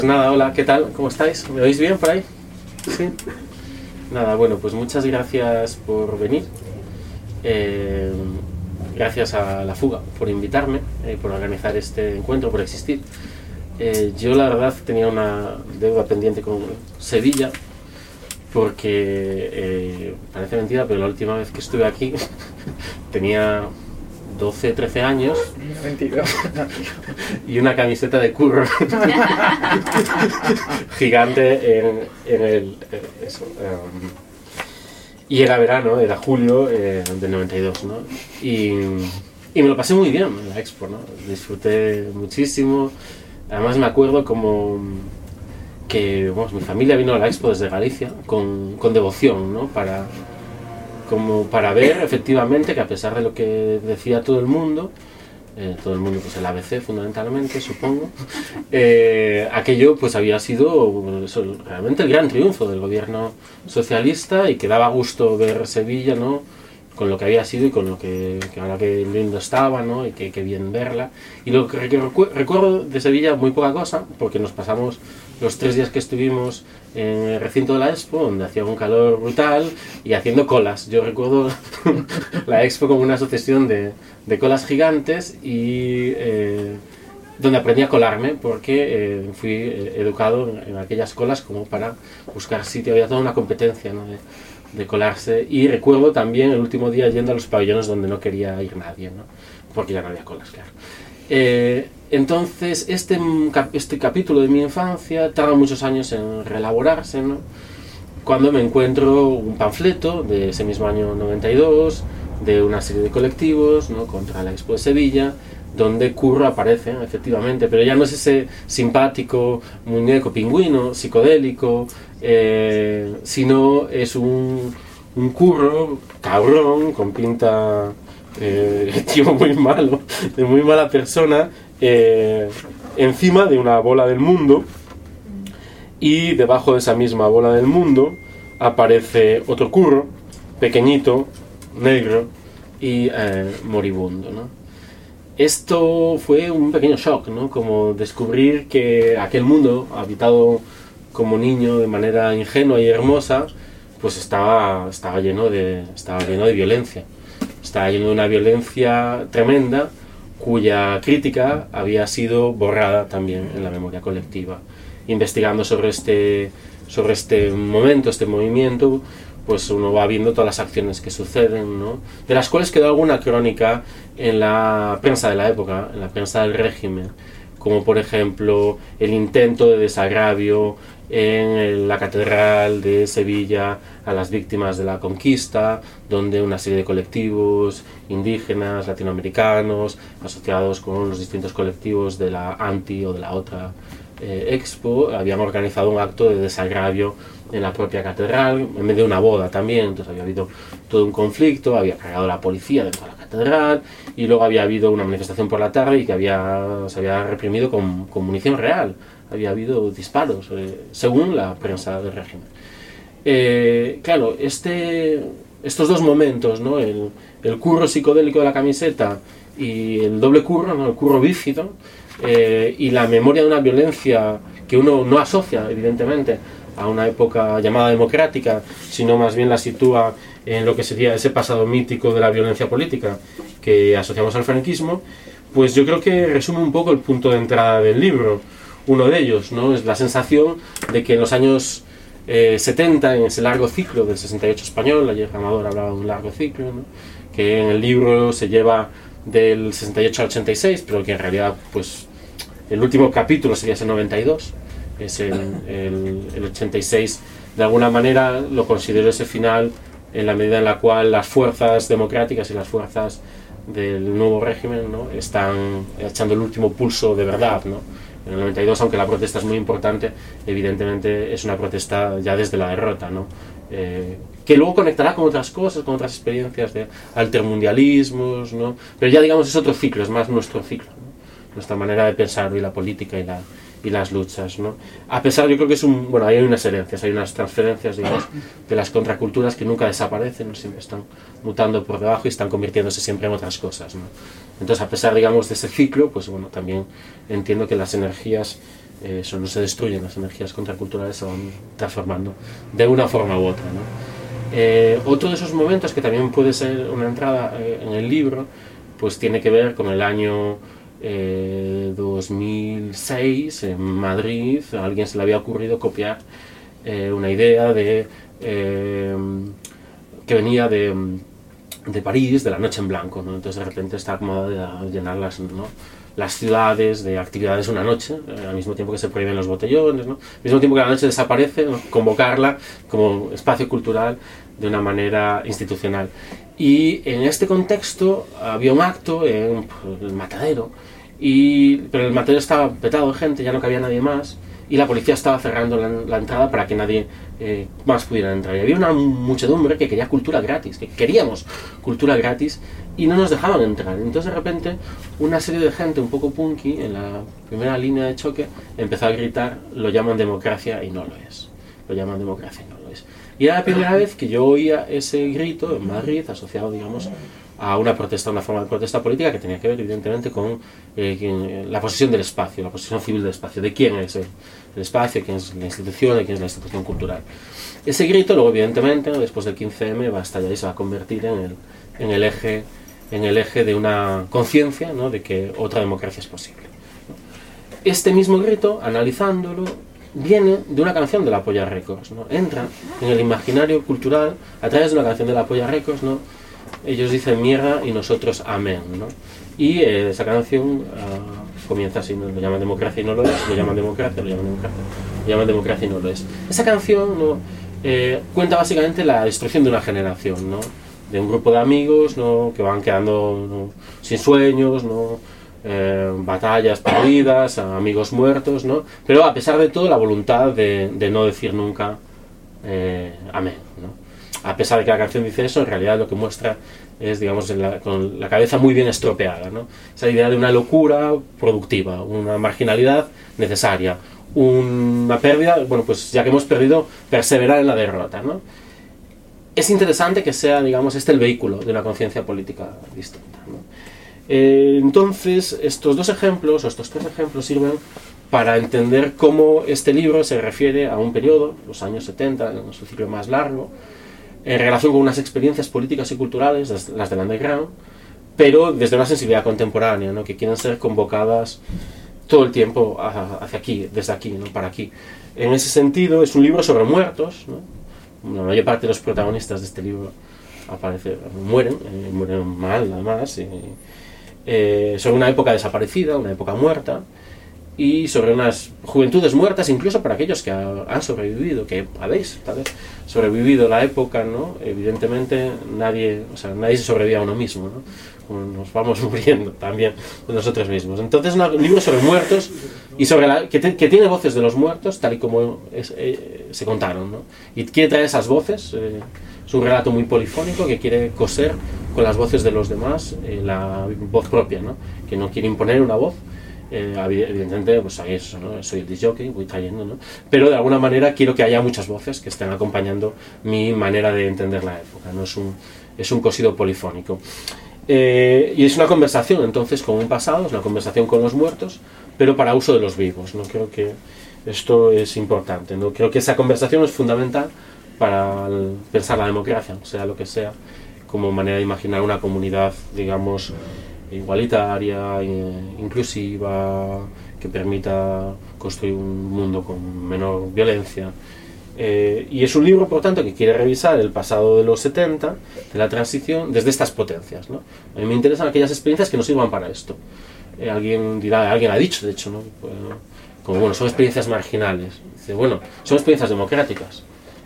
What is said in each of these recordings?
Nada, hola, ¿qué tal? ¿Cómo estáis? ¿Me oís bien por ahí? Sí. Nada, bueno, pues muchas gracias por venir. Gracias a La Fuga por invitarme, por organizar este encuentro, por existir. Yo la verdad tenía una deuda pendiente con Sevilla, porque parece mentira, pero la última vez que estuve aquí tenía 12, 13 años 22. y una camiseta de Curro gigante en el... y era verano, era julio del 92, ¿no? Y me lo pasé muy bien en la Expo, ¿no? Disfruté muchísimo. Además me acuerdo como que bueno, mi familia vino a la Expo desde Galicia con devoción, ¿no? Como para ver efectivamente que a pesar de lo que decía todo el mundo pues el ABC fundamentalmente, supongo, aquello pues había sido realmente el gran triunfo del gobierno socialista y que daba gusto ver Sevilla, ¿no? Con lo que había sido y con lo que ahora que lindo estaba, ¿no? Y que bien verla. Y lo que recuerdo de Sevilla muy poca cosa, porque nos pasamos los 3 días que estuvimos en el recinto de la Expo, donde hacía un calor brutal y haciendo colas. Yo recuerdo la Expo como una sucesión de colas gigantes y donde aprendí a colarme, porque fui educado en aquellas colas como para buscar sitio. Había toda una competencia, ¿no? de colarse. Y recuerdo también el último día yendo a los pabellones donde no quería ir nadie, ¿no? Porque ya no había colas, claro. Entonces este capítulo de mi infancia tarda muchos años en reelaborarse, ¿no? Cuando me encuentro un panfleto de ese mismo año 92 de una serie de colectivos, ¿no? Contra la Expo de Sevilla, donde Curro aparece, efectivamente, pero ya no es ese simpático muñeco pingüino psicodélico, sino es un Curro cabrón con pinta tío muy malo, de muy mala persona, encima de una bola del mundo, y debajo de esa misma bola del mundo aparece otro Curro pequeñito, negro y moribundo, ¿no? Esto fue un pequeño shock, ¿no? Como descubrir que aquel mundo, habitado como niño de manera ingenua y hermosa, pues estaba lleno de violencia. Estaba lleno de una violencia tremenda, cuya crítica había sido borrada también en la memoria colectiva. Investigando sobre este momento, este movimiento, pues uno va viendo todas las acciones que suceden, ¿no? De las cuales quedó alguna crónica en la prensa de la época, en la prensa del régimen, como por ejemplo el intento de desagravio en la Catedral de Sevilla a las víctimas de la conquista, donde una serie de colectivos indígenas, latinoamericanos, asociados con los distintos colectivos de la anti o de la otra Expo, habían organizado un acto de desagravio en la propia catedral, en medio de una boda también. Entonces había habido todo un conflicto, había cargado la policía dentro de la catedral, y luego había habido una manifestación por la tarde y que se había reprimido con munición real. Había habido disparos, según la prensa del régimen. Claro, estos dos momentos, ¿no? El Curro psicodélico de la camiseta y el doble Curro, ¿no? El Curro bífido, y la memoria de una violencia que uno no asocia, evidentemente, a una época llamada democrática, sino más bien la sitúa en lo que sería ese pasado mítico de la violencia política que asociamos al franquismo, pues yo creo que resume un poco el punto de entrada del libro. Uno de ellos, ¿no? Es la sensación de que en los años 70, en ese largo ciclo del 68 español, ayer Amador hablaba de un largo ciclo, ¿no? Que en el libro se lleva del 68 al 86, pero que en realidad pues el último capítulo sería ese 92, es el 86. De alguna manera lo considero ese final en la medida en la cual las fuerzas democráticas y las fuerzas del nuevo régimen, ¿no? Están echando el último pulso de verdad, ¿no? En el 92, aunque la protesta es muy importante, evidentemente es una protesta ya desde la derrota, ¿no? Que luego conectará con otras cosas, con otras experiencias de altermundialismos, ¿no? Pero ya digamos es otro ciclo, es más nuestro ciclo, ¿no? Nuestra manera de pensar y la política y las luchas, ¿no? A pesar, yo creo que hay unas herencias, hay unas transferencias, digamos, de las contraculturas que nunca desaparecen, siempre están mutando por debajo y están convirtiéndose siempre en otras cosas, ¿no? Entonces, a pesar, digamos, de ese ciclo, pues bueno, también entiendo que las energías eso no se destruyen, las energías contraculturales se van transformando de una forma u otra, ¿no? Otro de esos momentos que también puede ser una entrada en el libro, pues tiene que ver con el año 2006 en Madrid. A alguien se le había ocurrido copiar una idea de que venía de París, de la Noche en Blanco, ¿no? Entonces de repente está como de llenar las ciudades de actividades una noche, al mismo tiempo que se prohíben los botellones, ¿no? Al mismo tiempo que la noche desaparece, ¿no? Convocarla como espacio cultural de una manera institucional. Y en este contexto había un acto en el Matadero, pero el Matadero estaba petado de gente, ya no cabía nadie más, y la policía estaba cerrando la entrada para que nadie más pudiera entrar. Y había una muchedumbre que quería cultura gratis, que queríamos cultura gratis, y no nos dejaban entrar. Entonces de repente una serie de gente un poco punky en la primera línea de choque empezó a gritar: lo llaman democracia y no lo es. Lo llaman democracia y no lo es. Y era la primera vez que yo oía ese grito en Madrid asociado, digamos, a una protesta, una forma de protesta política que tenía que ver evidentemente con la posesión del espacio, la posesión civil del espacio, de quién es el espacio, quién es la institución, de quién es la institución cultural. Ese grito luego evidentemente, ¿no?, después del 15M va a estallar y se va a convertir en el eje de una conciencia, ¿no?, de que otra democracia es posible. Este mismo grito, analizándolo, viene de una canción de la Polla Records, ¿no? Entra en el imaginario cultural a través de una canción de la Polla Records, ¿no? Ellos dicen mierda y nosotros amén, ¿no? Y esa canción comienza así, ¿no? Lo llaman democracia y no lo es, lo llaman democracia, lo llaman democracia, lo llaman democracia y no lo es. Esa canción, ¿no?, cuenta básicamente la destrucción de una generación, ¿no?, de un grupo de amigos, ¿no?, que van quedando, ¿no?, sin sueños, ¿no?, batallas perdidas, amigos muertos, ¿no? Pero a pesar de todo la voluntad de no decir nunca amén, ¿no? A pesar de que la canción dice eso, en realidad lo que muestra es, digamos, con la cabeza muy bien estropeada, ¿no? Esa idea de una locura productiva, una marginalidad necesaria, una pérdida, bueno, pues ya que hemos perdido, perseverar en la derrota, ¿no? Es interesante que sea, digamos, el vehículo de una conciencia política distinta, ¿no? Entonces, estos dos ejemplos, o estos tres ejemplos, sirven para entender cómo este libro se refiere a un periodo, los años 70, en su ciclo más largo, en relación con unas experiencias políticas y culturales, las del underground, pero desde una sensibilidad contemporánea, ¿no?, que quieren ser convocadas todo el tiempo hacia aquí, desde aquí, ¿no?, para aquí. En ese sentido, es un libro sobre muertos, ¿no? La mayor parte de los protagonistas de este libro mueren mal, además, sobre una época desaparecida, una época muerta, y sobre unas juventudes muertas, incluso para aquellos que han sobrevivido, que habéis tal vez sobrevivido la época, ¿no? Evidentemente nadie se sobrevive a uno mismo, ¿no? Nos vamos muriendo también de nosotros mismos. Entonces, un libro sobre muertos y sobre que tiene voces de los muertos, tal y como se contaron, ¿no? Y quiere traer esas voces. Es un relato muy polifónico que quiere coser con las voces de los demás la voz propia, ¿no?, que no quiere imponer una voz. Evidentemente, pues hay eso, ¿no? Soy el disc jockey, voy trayendo, ¿no? Pero de alguna manera quiero que haya muchas voces que estén acompañando mi manera de entender la época, ¿no? Es un cosido polifónico. Y es una conversación, entonces, con un pasado, es una conversación con los muertos, pero para uso de los vivos, ¿no? Creo que esto es importante, ¿no? Creo que esa conversación es fundamental para pensar la democracia, sea lo que sea, como manera de imaginar una comunidad, digamos, igualitaria, inclusiva, que permita construir un mundo con menor violencia. Y es un libro, por tanto, que quiere revisar el pasado de los 70, de la transición, desde estas potencias, ¿no? A mí me interesan aquellas experiencias que nos sirvan para esto. Alguien ha dicho, de hecho, ¿no?, como, bueno, son experiencias marginales. Dice, bueno, son experiencias democráticas.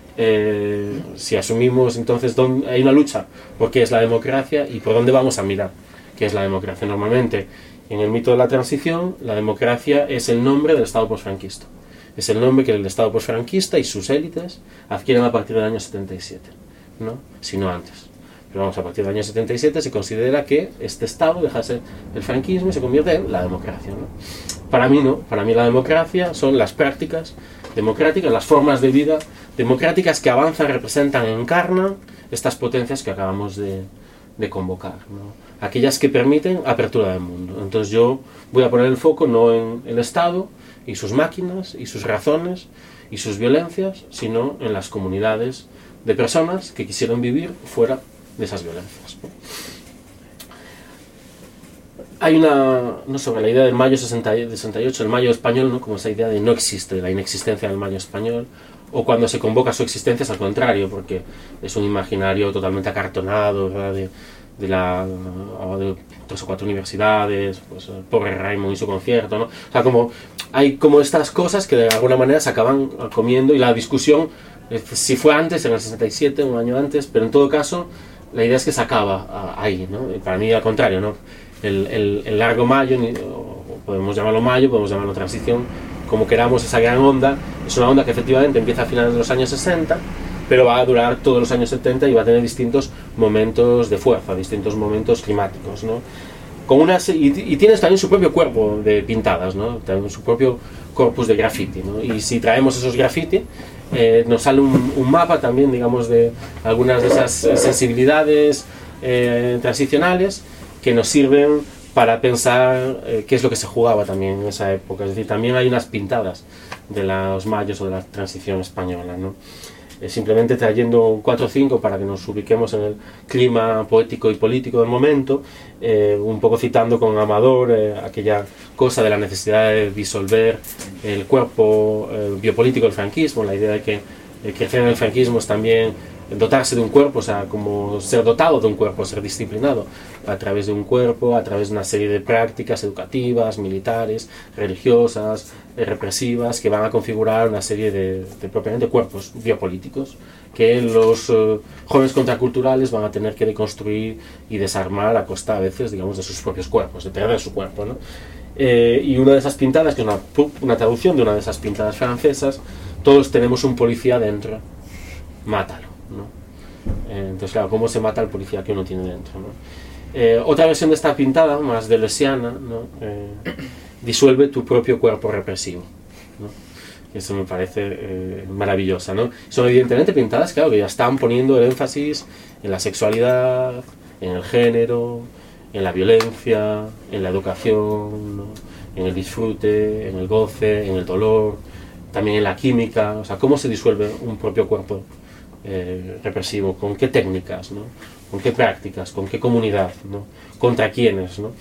Si asumimos, entonces, hay una lucha por qué es la democracia y por dónde vamos a mirar qué es la democracia. Normalmente, en el mito de la transición, la democracia es el nombre del Estado posfranquista. Es el nombre que el Estado posfranquista y sus élites adquieren a partir del año 77, ¿no?, si no antes. Pero vamos, a partir del año 77 se considera que este Estado deja de ser el franquismo y se convierte en la democracia, ¿no? Para mí no, para mí la democracia son las prácticas democráticas, las formas de vida democráticas que avanzan, representan, encarnan estas potencias que acabamos de convocar, ¿no? Aquellas que permiten apertura del mundo. Entonces yo voy a poner el foco no en el Estado, y sus máquinas y sus razones y sus violencias, sino en las comunidades de personas que quisieron vivir fuera de esas violencias, ¿no? Hay no sobre la idea del mayo 68, el mayo español, ¿no? Como esa idea de no existe, la inexistencia del mayo español, o cuando se convoca su existencia es al contrario, porque es un imaginario totalmente acartonado, ¿verdad? De 3 o 4 universidades, pues el pobre Raymond y su concierto, ¿no? O sea, hay como estas cosas que de alguna manera se acaban comiendo, y la discusión, si fue antes, en el 67, un año antes, pero en todo caso, la idea es que se acaba ahí, ¿no? Y para mí al contrario, ¿no? El largo mayo, podemos llamarlo mayo, podemos llamarlo transición, como queramos, esa gran onda, es una onda que efectivamente empieza a finales de los años 60, pero va a durar todos los años 70 y va a tener distintos momentos de fuerza, distintos momentos climáticos, ¿no? Y tienes también su propio cuerpo de pintadas, ¿no? También su propio corpus de graffiti, ¿no? Y si traemos esos graffiti, nos sale un mapa también, digamos, de algunas de esas sensibilidades transicionales que nos sirven para pensar qué es lo que se jugaba también en esa época. Es decir, también hay unas pintadas de los mayos o de la transición española, ¿no? Simplemente trayendo 4 o 5 para que nos ubiquemos en el clima poético y político del momento, un poco citando con Amador aquella cosa de la necesidad de disolver el cuerpo biopolítico del franquismo, la idea de que crecer en el franquismo es también dotarse de un cuerpo, o sea, como ser dotado de un cuerpo, ser disciplinado a través de un cuerpo, a través de una serie de prácticas educativas, militares, religiosas, represivas, que van a configurar una serie de propiamente cuerpos biopolíticos que los jóvenes contraculturales van a tener que deconstruir y desarmar a costa a veces, digamos, de sus propios cuerpos, de perder su cuerpo, ¿no? Y una de esas pintadas, que es una traducción de una de esas pintadas francesas, todos tenemos un policía dentro, mátalo, ¿no? Entonces, claro, ¿cómo se mata al policía que uno tiene dentro, ¿no? Otra versión de esta pintada, más deleuziana, ¿no? Disuelve tu propio cuerpo represivo, ¿no? Eso me parece maravillosa, ¿no? Son evidentemente pintadas, claro, que ya están poniendo el énfasis en la sexualidad, en el género, en la violencia, en la educación, ¿no? En el disfrute, en el goce, en el dolor, también en la química, o sea, cómo se disuelve un propio cuerpo represivo, con qué técnicas, ¿no? Con qué prácticas, con qué comunidad, ¿no? Contra quiénes, ¿no?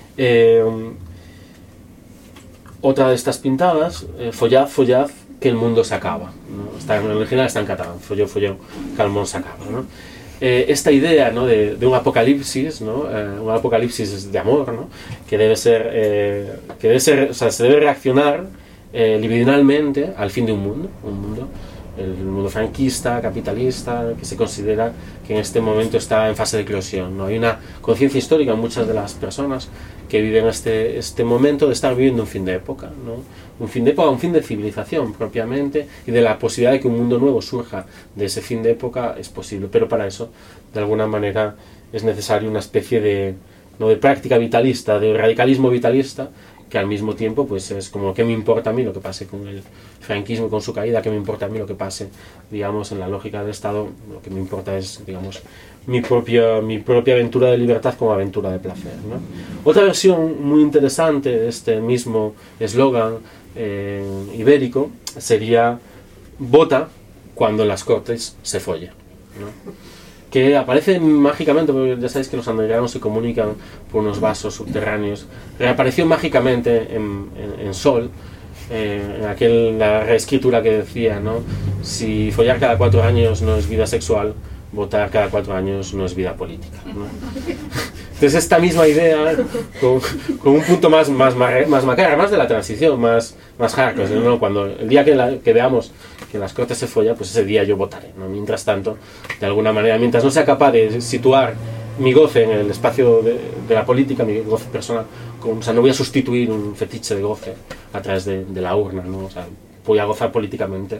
Otra de estas pintadas, follad, follad, que el mundo se acaba, ¿no? En el original está en catalán, folló, folló, que el mundo se acaba, ¿no? Esta idea, ¿no? de un apocalipsis, ¿no? Un apocalipsis de amor, ¿no? que debe ser, o sea, se debe reaccionar libidinalmente al fin de un mundo, el mundo franquista, capitalista, que se considera que en este momento está en fase de eclosión, ¿no? Hay una conciencia histórica en muchas de las personas que viven este momento de estar viviendo un fin de época, ¿no? Un fin de época, un fin de civilización propiamente, y de la posibilidad de que un mundo nuevo surja de ese fin de época es posible, pero para eso, de alguna manera, es necesario una especie de práctica vitalista, de radicalismo vitalista, que al mismo tiempo pues es como, ¿qué me importa a mí lo que pase con el franquismo, con su caída? ¿Qué me importa a mí lo que pase, digamos, en la lógica del Estado? Lo que me importa es, digamos, mi propia aventura de libertad como aventura de placer, ¿no? Otra versión muy interesante de este mismo eslogan ibérico sería vota cuando en las Cortes se folla, ¿no? Que aparece mágicamente, porque ya sabéis que los andorianos se comunican por unos vasos subterráneos. Reapareció mágicamente en Sol, en la reescritura que decía, ¿no? Si follar cada 4 años no es vida sexual, votar cada 4 años no es vida política, ¿no? Entonces esta misma idea, con un punto más macabro, más de la transición, más hardcore, ¿no? Cuando el día que veamos que las Cortes se follan, pues ese día yo votaré, ¿no? Mientras tanto, de alguna manera, mientras no sea capaz de situar mi goce en el espacio de la política, mi goce personal, o sea, no voy a sustituir un fetiche de goce a través de la urna, ¿no? O sea, voy a gozar políticamente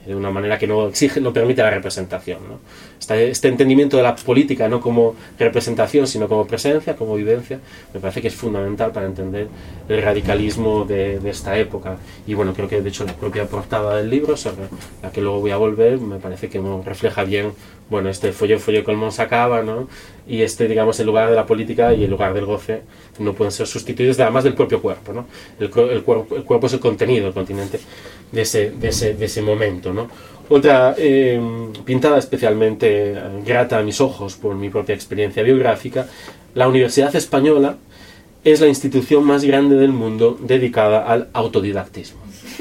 de una manera que no permite la representación, ¿no? Este entendimiento de la política no como representación, sino como presencia, como vivencia, me parece que es fundamental para entender el radicalismo de esta época. Y bueno, creo que de hecho la propia portada del libro, sobre la que luego voy a volver, me parece que refleja bien, bueno, este follo que el mon sacaba, ¿no? Y digamos, el lugar de la política y el lugar del goce no pueden ser sustituidos, además del propio cuerpo, ¿no? El cuerpo es el contenido, el continente de ese momento, ¿no? Otra pintada especialmente grata a mis ojos por mi propia experiencia biográfica, la Universidad Española es la institución más grande del mundo dedicada al autodidactismo.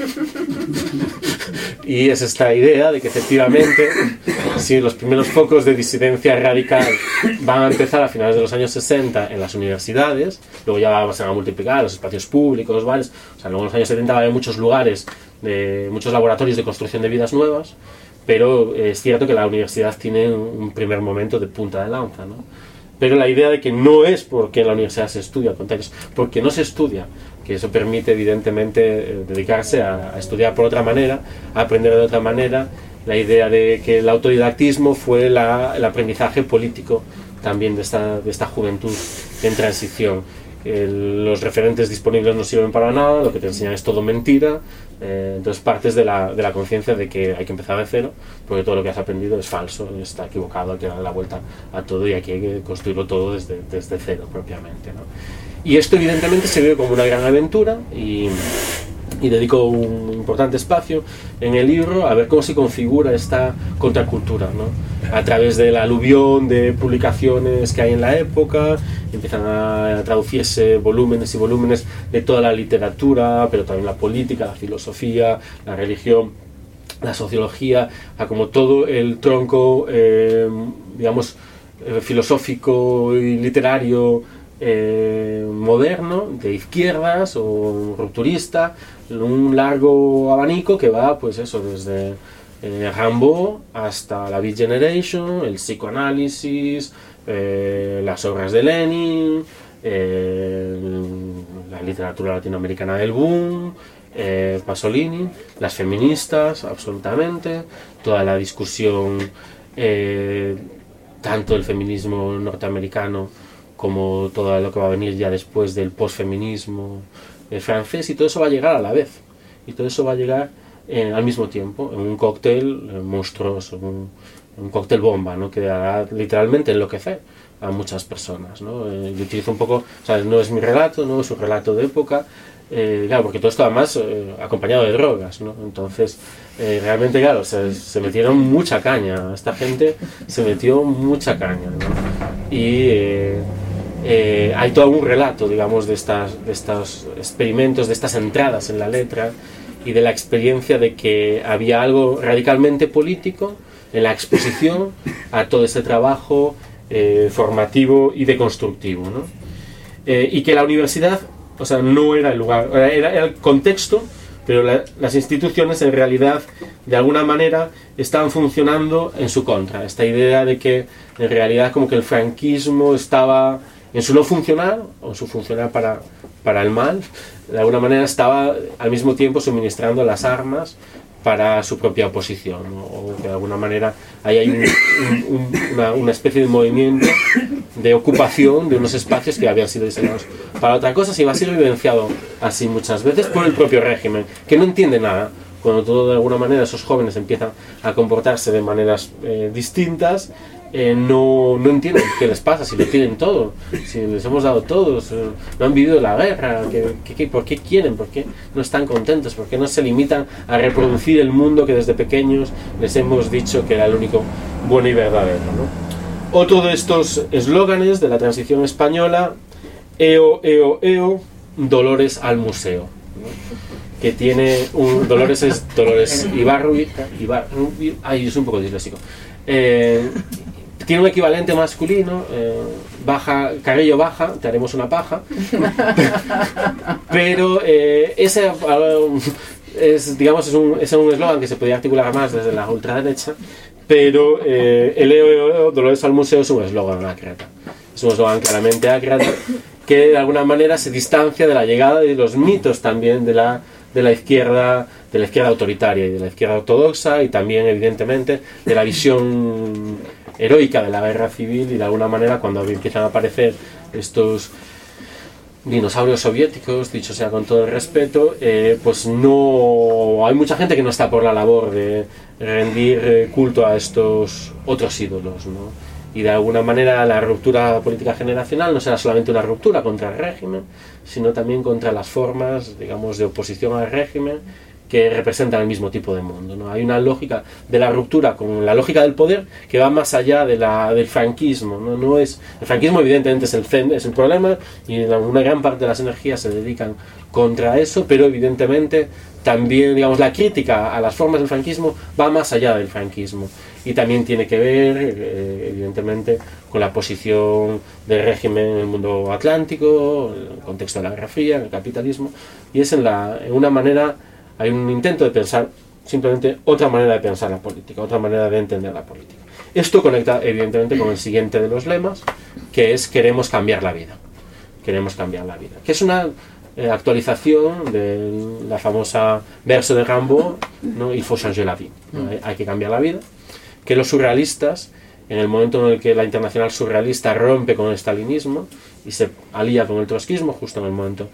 Y es esta idea de que efectivamente, si los primeros focos de disidencia radical van a empezar a finales de los años 60 en las universidades, luego ya se van a multiplicar los espacios públicos, ¿vale? O sea, luego en los años 70 va a haber muchos lugares, muchos laboratorios de construcción de vidas nuevas, pero es cierto que la universidad tiene un primer momento de punta de lanza, ¿no? Pero la idea de que no es porque en la universidad se estudia, al contrario, es porque no se estudia, que eso permite evidentemente dedicarse a estudiar por otra manera, a aprender de otra manera. La idea de que el autodidactismo fue el aprendizaje político también de esta juventud en transición. Los referentes disponibles no sirven para nada, lo que te enseñan es todo mentira, entonces partes de la conciencia de que hay que empezar de cero, porque todo lo que has aprendido es falso, está equivocado, hay que darle la vuelta a todo y aquí hay que construirlo todo desde cero propiamente, ¿no? Y esto evidentemente se ve como una gran aventura y dedico un importante espacio en el libro a ver cómo se configura esta contracultura, ¿no? A través del aluvión de publicaciones que hay en la época, empiezan a traducirse volúmenes y volúmenes de toda la literatura, pero también la política, la filosofía, la religión, la sociología, a como todo el tronco, digamos, filosófico y literario moderno, de izquierdas o rupturista, un largo abanico que va, pues eso, desde Rimbaud hasta la Beat Generation, el psicoanálisis, las obras de Lenin, la literatura latinoamericana del boom, Pasolini, las feministas, absolutamente, toda la discusión, tanto el feminismo norteamericano como todo lo que va a venir ya después del posfeminismo francés, y todo eso va a llegar a la vez, y todo eso va a llegar al mismo tiempo, en un cóctel monstruoso, un cóctel bomba, ¿no? Que hará literalmente enloquecer a muchas personas, ¿no? Yo utilizo un poco, o sea, no es mi relato, no es un relato de época, claro, porque todo esto además acompañado de drogas, ¿no? Entonces, realmente, claro, se metieron mucha caña, esta gente se metió mucha caña, ¿no? Y hay todo un relato, digamos, de estos experimentos, de estas entradas en la letra y de la experiencia de que había algo radicalmente político en la exposición a todo ese trabajo formativo y deconstructivo, ¿no? Y que la universidad, o sea, no era el lugar, era el contexto, pero las instituciones en realidad de alguna manera estaban funcionando en su contra. Esta idea de que en realidad como que el franquismo estaba en su no funcionar, o en su funcionar para el mal, de alguna manera estaba al mismo tiempo suministrando las armas para su propia oposición, ¿no? O que de alguna manera ahí hay una especie de movimiento de ocupación de unos espacios que habían sido diseñados para otra cosa, se iba a ser vivenciado así muchas veces por el propio régimen, que no entiende nada. Cuando todo de alguna manera esos jóvenes empiezan a comportarse de maneras distintas, no entienden qué les pasa, si lo tienen todo, si les hemos dado todo, no han vivido la guerra, ¿por qué quieren? ¿Por qué no están contentos? ¿Por qué no se limitan a reproducir el mundo que desde pequeños les hemos dicho que era el único bueno y verdadero, ¿no? Otro de estos eslóganes de la transición española, eo, eo, eo, Dolores al museo, ¿no? Que tiene Dolores es Dolores Ibarruri, ay, es un poco disléxico. Tiene un equivalente masculino, Carrillo baja, te haremos una paja. Pero ese es, digamos, es un eslogan que se podría articular más desde la ultraderecha, pero el EO Dolores al museo es un eslogan ácrata. Es un eslogan claramente ácrata que de alguna manera se distancia de la llegada de los mitos también de la de la izquierda autoritaria y de la izquierda ortodoxa, y también evidentemente de la visión heroica de la guerra civil, y de alguna manera cuando empiezan a aparecer estos dinosaurios soviéticos, dicho sea con todo el respeto, pues no hay mucha gente que no está por la labor de rendir culto a estos otros ídolos, ¿no? Y de alguna manera la ruptura política generacional no será solamente una ruptura contra el régimen, sino también contra las formas, digamos, de oposición al régimen que representan el mismo tipo de mundo, ¿no? Hay una lógica de la ruptura con la lógica del poder que va más allá del franquismo, ¿no? No es, el franquismo evidentemente es el problema, y una gran parte de las energías se dedican contra eso, pero evidentemente también, digamos, la crítica a las formas del franquismo va más allá del franquismo, y también tiene que ver evidentemente con la posición del régimen en el mundo atlántico, en el contexto de la Guerra Fría, en el capitalismo, y es en una manera. Hay un intento de pensar simplemente otra manera de pensar la política, otra manera de entender la política. Esto conecta evidentemente con el siguiente de los lemas, que es queremos cambiar la vida. Queremos cambiar la vida. Que es una actualización de la famosa verso de Rimbaud, ¿no? Il faut changer la vie, ¿no? Hay que cambiar la vida. Que los surrealistas, en el momento en el que la Internacional Surrealista rompe con el stalinismo y se alía con el trotskismo, justo en el momento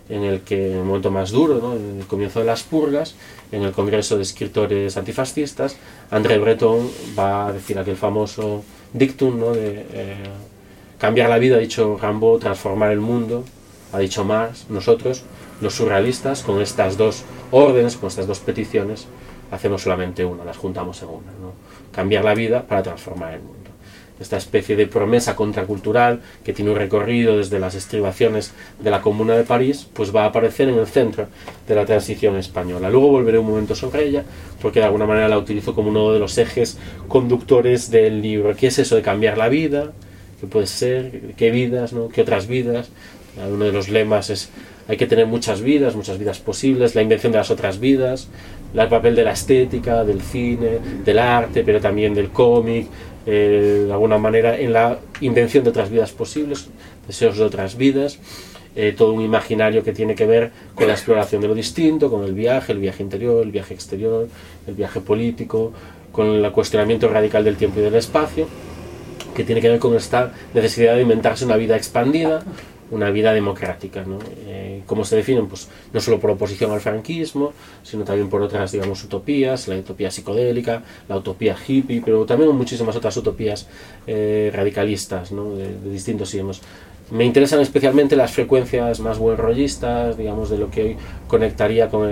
más duro, ¿no? En el comienzo de las purgas, en el Congreso de Escritores Antifascistas, André Breton va a decir aquel famoso dictum, ¿no? De cambiar la vida, ha dicho Rimbaud, transformar el mundo, ha dicho Marx. Nosotros, los surrealistas, con estas dos órdenes, con estas dos peticiones, hacemos solamente una, las juntamos en una, ¿no? Cambiar la vida para transformar el mundo. Esta especie de promesa contracultural que tiene un recorrido desde las estribaciones de la Comuna de París, pues va a aparecer en el centro de la transición española. Luego volveré un momento sobre ella, porque de alguna manera la utilizo como uno de los ejes conductores del libro. ¿Qué es eso de cambiar la vida? ¿Qué puede ser? ¿Qué vidas, ¿no? ¿Qué otras vidas? Uno de los lemas es: hay que tener muchas vidas posibles, la invención de las otras vidas, el papel de la estética, del cine, del arte, pero también del cómic, de alguna manera en la invención de otras vidas posibles, deseos de otras vidas, todo un imaginario que tiene que ver con la exploración de lo distinto, con el viaje interior, el viaje exterior, el viaje político, con el cuestionamiento radical del tiempo y del espacio, que tiene que ver con esta necesidad de inventarse una vida expandida, una vida democrática, ¿no? ¿Cómo se definen? Pues no solo por oposición al franquismo, sino también por otras, digamos, utopías, la utopía psicodélica, la utopía hippie, pero también muchísimas otras utopías radicalistas, ¿no? de distintos signos. Me interesan especialmente las frecuencias más buenrollistas, digamos, de lo que hoy conectaría con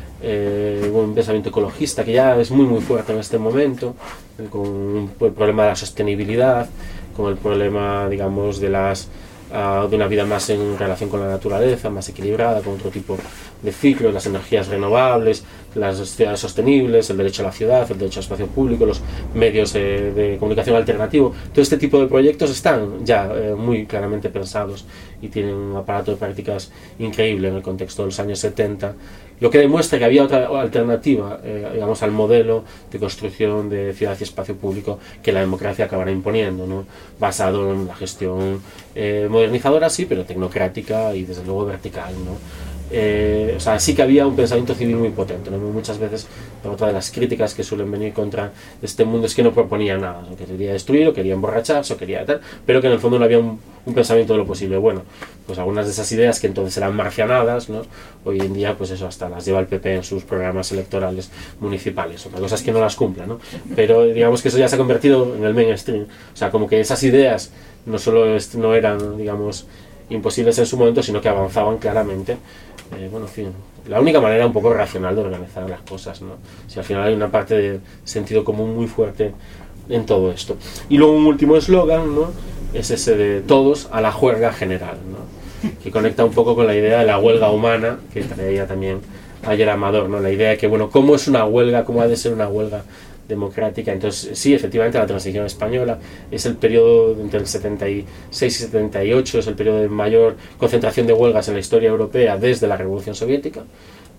un pensamiento ecologista, que ya es muy muy fuerte en este momento, con el problema de la sostenibilidad, con el problema, digamos, de una vida más en relación con la naturaleza, más equilibrada, con otro tipo de ciclos, las energías renovables, las ciudades sostenibles, el derecho a la ciudad, el derecho al espacio público, los medios de comunicación alternativo. Todo este tipo de proyectos están ya muy claramente pensados y tienen un aparato de prácticas increíble en el contexto de los años 70, lo que demuestra que había otra alternativa, digamos, al modelo de construcción de ciudad y espacio público que la democracia acabará imponiendo, ¿no? Basado en la gestión modernizadora, sí, pero tecnocrática y desde luego vertical, ¿no? O sea, sí que había un pensamiento civil muy potente, ¿no? Muchas veces otra de las críticas que suelen venir contra este mundo es que no proponía nada, ¿no? Que quería destruir, o quería emborracharse, o quería tal, pero que en el fondo no había un pensamiento de lo posible. Bueno, pues algunas de esas ideas que entonces eran marcianadas, ¿no? Hoy en día, pues eso, hasta las lleva el PP en sus programas electorales municipales. Otra cosa es que no las cumpla, ¿no? Pero digamos que eso ya se ha convertido en el mainstream. O sea, como que esas ideas no solo no eran, digamos, imposibles en su momento, sino que avanzaban claramente. Bueno, en fin, la única manera un poco racional de organizar las cosas, ¿no? Si al final hay una parte de sentido común muy fuerte en todo esto. Y luego un último eslogan, ¿no? Es ese de todos a la juerga general, ¿no? Que conecta un poco con la idea de la huelga humana que traía también ayer Amador, ¿no? La idea de que, bueno, ¿cómo es una huelga? ¿Cómo ha de ser una huelga democrática? Entonces, sí, efectivamente, la transición española es el periodo entre el 76 y 78, es el periodo de mayor concentración de huelgas en la historia europea desde la Revolución Soviética.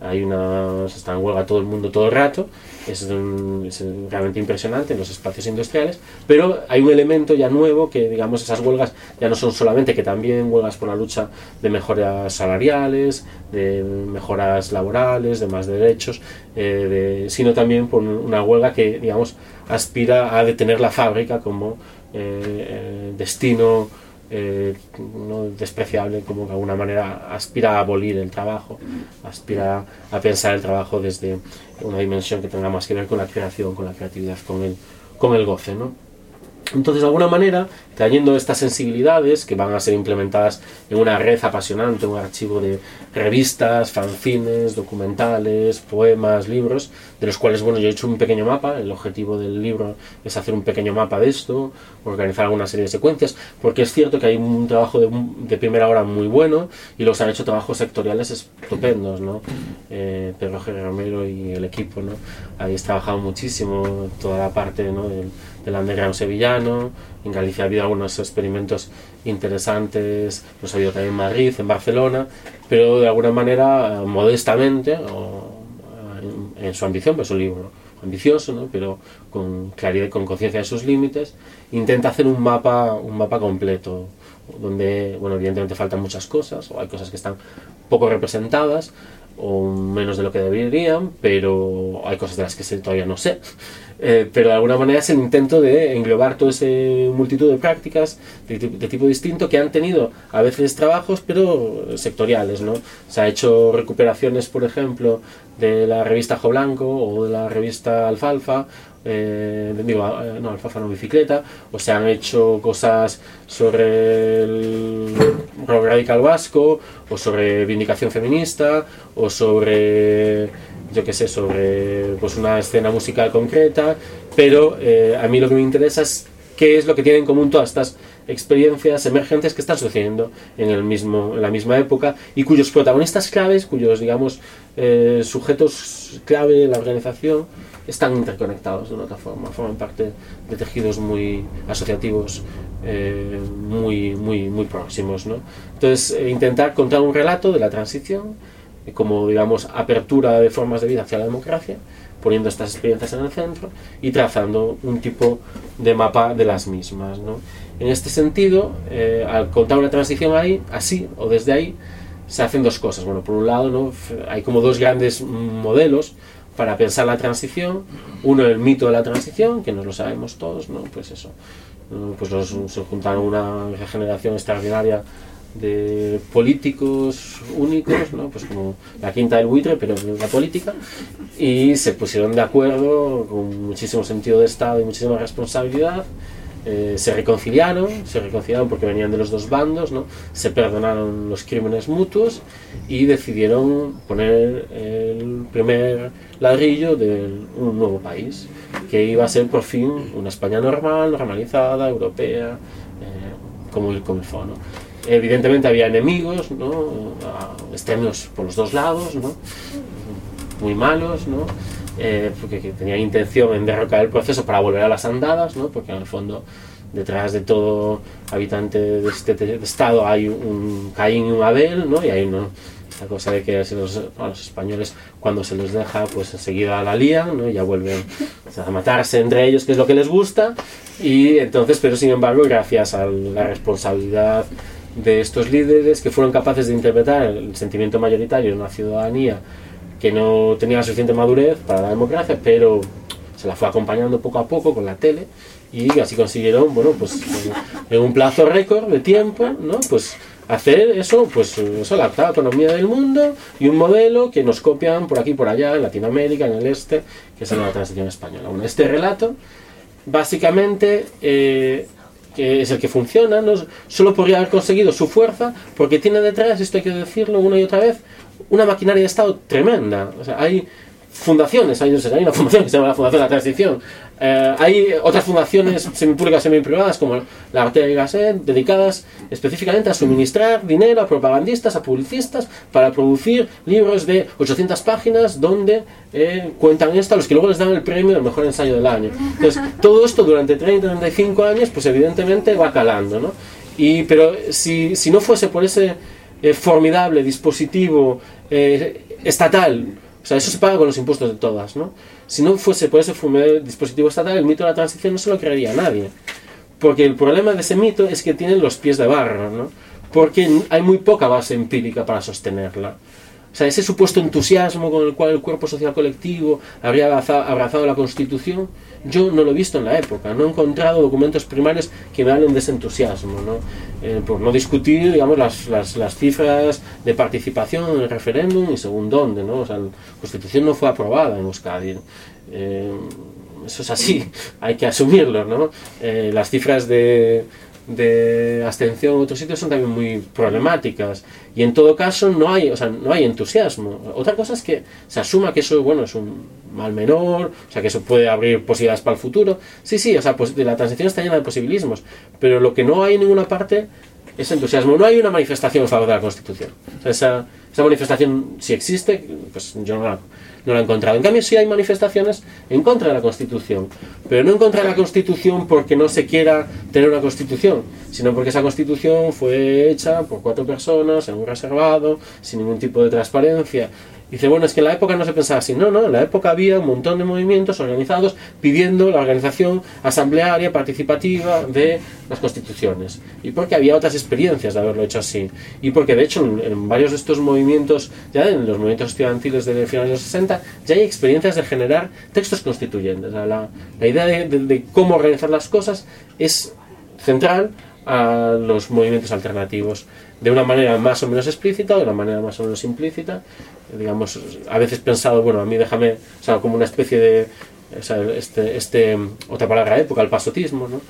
está en huelga todo el mundo todo el rato, es realmente impresionante en los espacios industriales, pero hay un elemento ya nuevo que, digamos, esas huelgas ya no son solamente que también huelgas por la lucha de mejoras salariales, de mejoras laborales, de más derechos, sino también por una huelga que, digamos, aspira a detener la fábrica como destino no despreciable, como de alguna manera aspira a abolir el trabajo, aspira a pensar el trabajo desde una dimensión que tenga más que ver con la creación, con la creatividad, con el goce, ¿no? Entonces, de alguna manera, trayendo estas sensibilidades que van a ser implementadas en una red apasionante, un archivo de revistas, fanzines, documentales, poemas, libros, de los cuales, bueno, yo he hecho un pequeño mapa. El objetivo del libro es hacer un pequeño mapa de esto, organizar alguna serie de secuencias, porque es cierto que hay un trabajo de primera hora muy bueno y luego se han hecho trabajos sectoriales estupendos, ¿no? Pedro G. Romero y el equipo, ¿no? Habéis trabajado muchísimo toda la parte, ¿no?, del underground sevillano. En Galicia ha habido algunos experimentos interesantes, los ha habido también en Madrid, en Barcelona, pero de alguna manera, modestamente, en su ambición, pues es un libro ambicioso, ¿no?, pero con claridad y con conciencia de sus límites, intenta hacer un mapa completo, donde, bueno, evidentemente faltan muchas cosas, o hay cosas que están poco representadas, o menos de lo que deberían, pero hay cosas de las que todavía no sé. Pero de alguna manera es el intento de englobar toda esa multitud de prácticas de tipo distinto que han tenido a veces trabajos, pero sectoriales, ¿no? Se ha hecho recuperaciones, por ejemplo, de la revista Ajo Blanco o de la revista Alfalfa, Alfalfa no, Bicicleta, o se han hecho cosas sobre el rock radical vasco, o sobre vindicación feminista, o sobre, yo qué sé, sobre pues una escena musical concreta, pero a mí lo que me interesa es qué es lo que tienen en común todas estas experiencias emergentes que están sucediendo en la misma época y cuyos protagonistas claves, cuyos, digamos, sujetos clave de la organización están interconectados de una otra forma, forman parte de tejidos muy asociativos, muy próximos, ¿no? Entonces, intentar contar un relato de la transición como, digamos, apertura de formas de vida hacia la democracia, poniendo estas experiencias en el centro y trazando un tipo de mapa de las mismas, ¿no? En este sentido, al contar una transición así o desde ahí, se hacen dos cosas. Bueno, por un lado, ¿no?, hay como dos grandes modelos para pensar la transición. Uno, el mito de la transición, que nos lo sabemos todos, ¿no? Pues eso, pues se juntaron una generación extraordinaria de políticos únicos, ¿no?, pues como la quinta del buitre, pero en la política, y se pusieron de acuerdo con muchísimo sentido de Estado y muchísima responsabilidad. Se reconciliaron porque venían de los dos bandos, ¿no? Se perdonaron los crímenes mutuos y decidieron poner el primer ladrillo de un nuevo país que iba a ser por fin una España normal, normalizada, europea, como el FO, ¿no? Evidentemente había enemigos, ¿no?, extremos por los dos lados, ¿no?, muy malos, ¿no?, porque tenían intención en derrocar el proceso para volver a las andadas, ¿no?, porque en el fondo detrás de todo habitante de este estado hay un Caín y un Abel, ¿no?, y hay esta cosa de que a los españoles, cuando se los deja, pues enseguida la lían, ¿no?, y ya vuelven a matarse entre ellos, que es lo que les gusta. Y entonces, pero sin embargo, gracias a la responsabilidad de estos líderes que fueron capaces de interpretar el sentimiento mayoritario de una ciudadanía que no tenía la suficiente madurez para la democracia, pero se la fue acompañando poco a poco con la tele, y así consiguieron, bueno, pues en un plazo récord de tiempo, ¿no?, pues hacer eso, pues eso, la octava economía del mundo y un modelo que nos copian por aquí y por allá, en Latinoamérica, en el este, que es la transición española. Bueno, este relato básicamente que es el que funciona, ¿no?, solo podría haber conseguido su fuerza porque tiene detrás, esto hay que decirlo una y otra vez, una maquinaria de Estado tremenda. O sea, hay fundaciones, hay una fundación que se llama la Fundación de la Transición, hay otras fundaciones semipúblicas, semiprivadas, como la Ortega y Gasset, dedicadas específicamente a suministrar dinero a propagandistas, a publicistas, para producir libros de 800 páginas donde cuentan esto, a los que luego les dan el premio del mejor ensayo del año. Entonces, todo esto durante 30-35 años, pues evidentemente va calando, ¿no? Pero si no fuese por ese formidable dispositivo estatal. O sea, eso se paga con los impuestos de todas, ¿no? Si no fuese por ese dispositivo estatal, el mito de la transición no se lo creería nadie. Porque el problema de ese mito es que tienen los pies de barro, ¿no? Porque hay muy poca base empírica para sostenerla. O sea, ese supuesto entusiasmo con el cual el cuerpo social colectivo habría abrazado la Constitución, yo no lo he visto en la época. No he encontrado documentos primarios que me hablen de ese entusiasmo, ¿no? Por no discutir, digamos, las cifras de participación en el referéndum y según dónde, ¿no? O sea, la Constitución no fue aprobada en Euskadi. Eso es así, hay que asumirlo, ¿no? Las cifras de abstención en otros sitios son también muy problemáticas y en todo caso no hay entusiasmo. Otra cosa es que se asuma que eso, bueno, es un mal menor, o sea, que eso puede abrir posibilidades para el futuro. Sí, o sea, pues la transición está llena de posibilismos, pero lo que no hay en ninguna parte es entusiasmo. No hay una manifestación a favor de la Constitución. O sea, esa manifestación, si existe, pues yo no la he encontrado. En cambio, sí hay manifestaciones en contra de la Constitución, pero no en contra de la Constitución porque no se quiera tener una Constitución, sino porque esa Constitución fue hecha por 4 personas en un reservado, sin ningún tipo de transparencia. Dice, bueno, es que en la época no se pensaba así. No, en la época había un montón de movimientos organizados pidiendo la organización asamblearia participativa de las constituciones. Y porque había otras experiencias de haberlo hecho así. Y porque, de hecho, en varios de estos movimientos, ya en los movimientos estudiantiles de finales de los 60, ya hay experiencias de generar textos constituyentes. La idea de cómo organizar las cosas es central a los movimientos alternativos, de una manera más o menos explícita, de una manera más o menos implícita. Digamos, a veces pensado, bueno, a mí déjame, o sea, como una especie de, o sea, otra palabra época, el pasotismo, ¿no?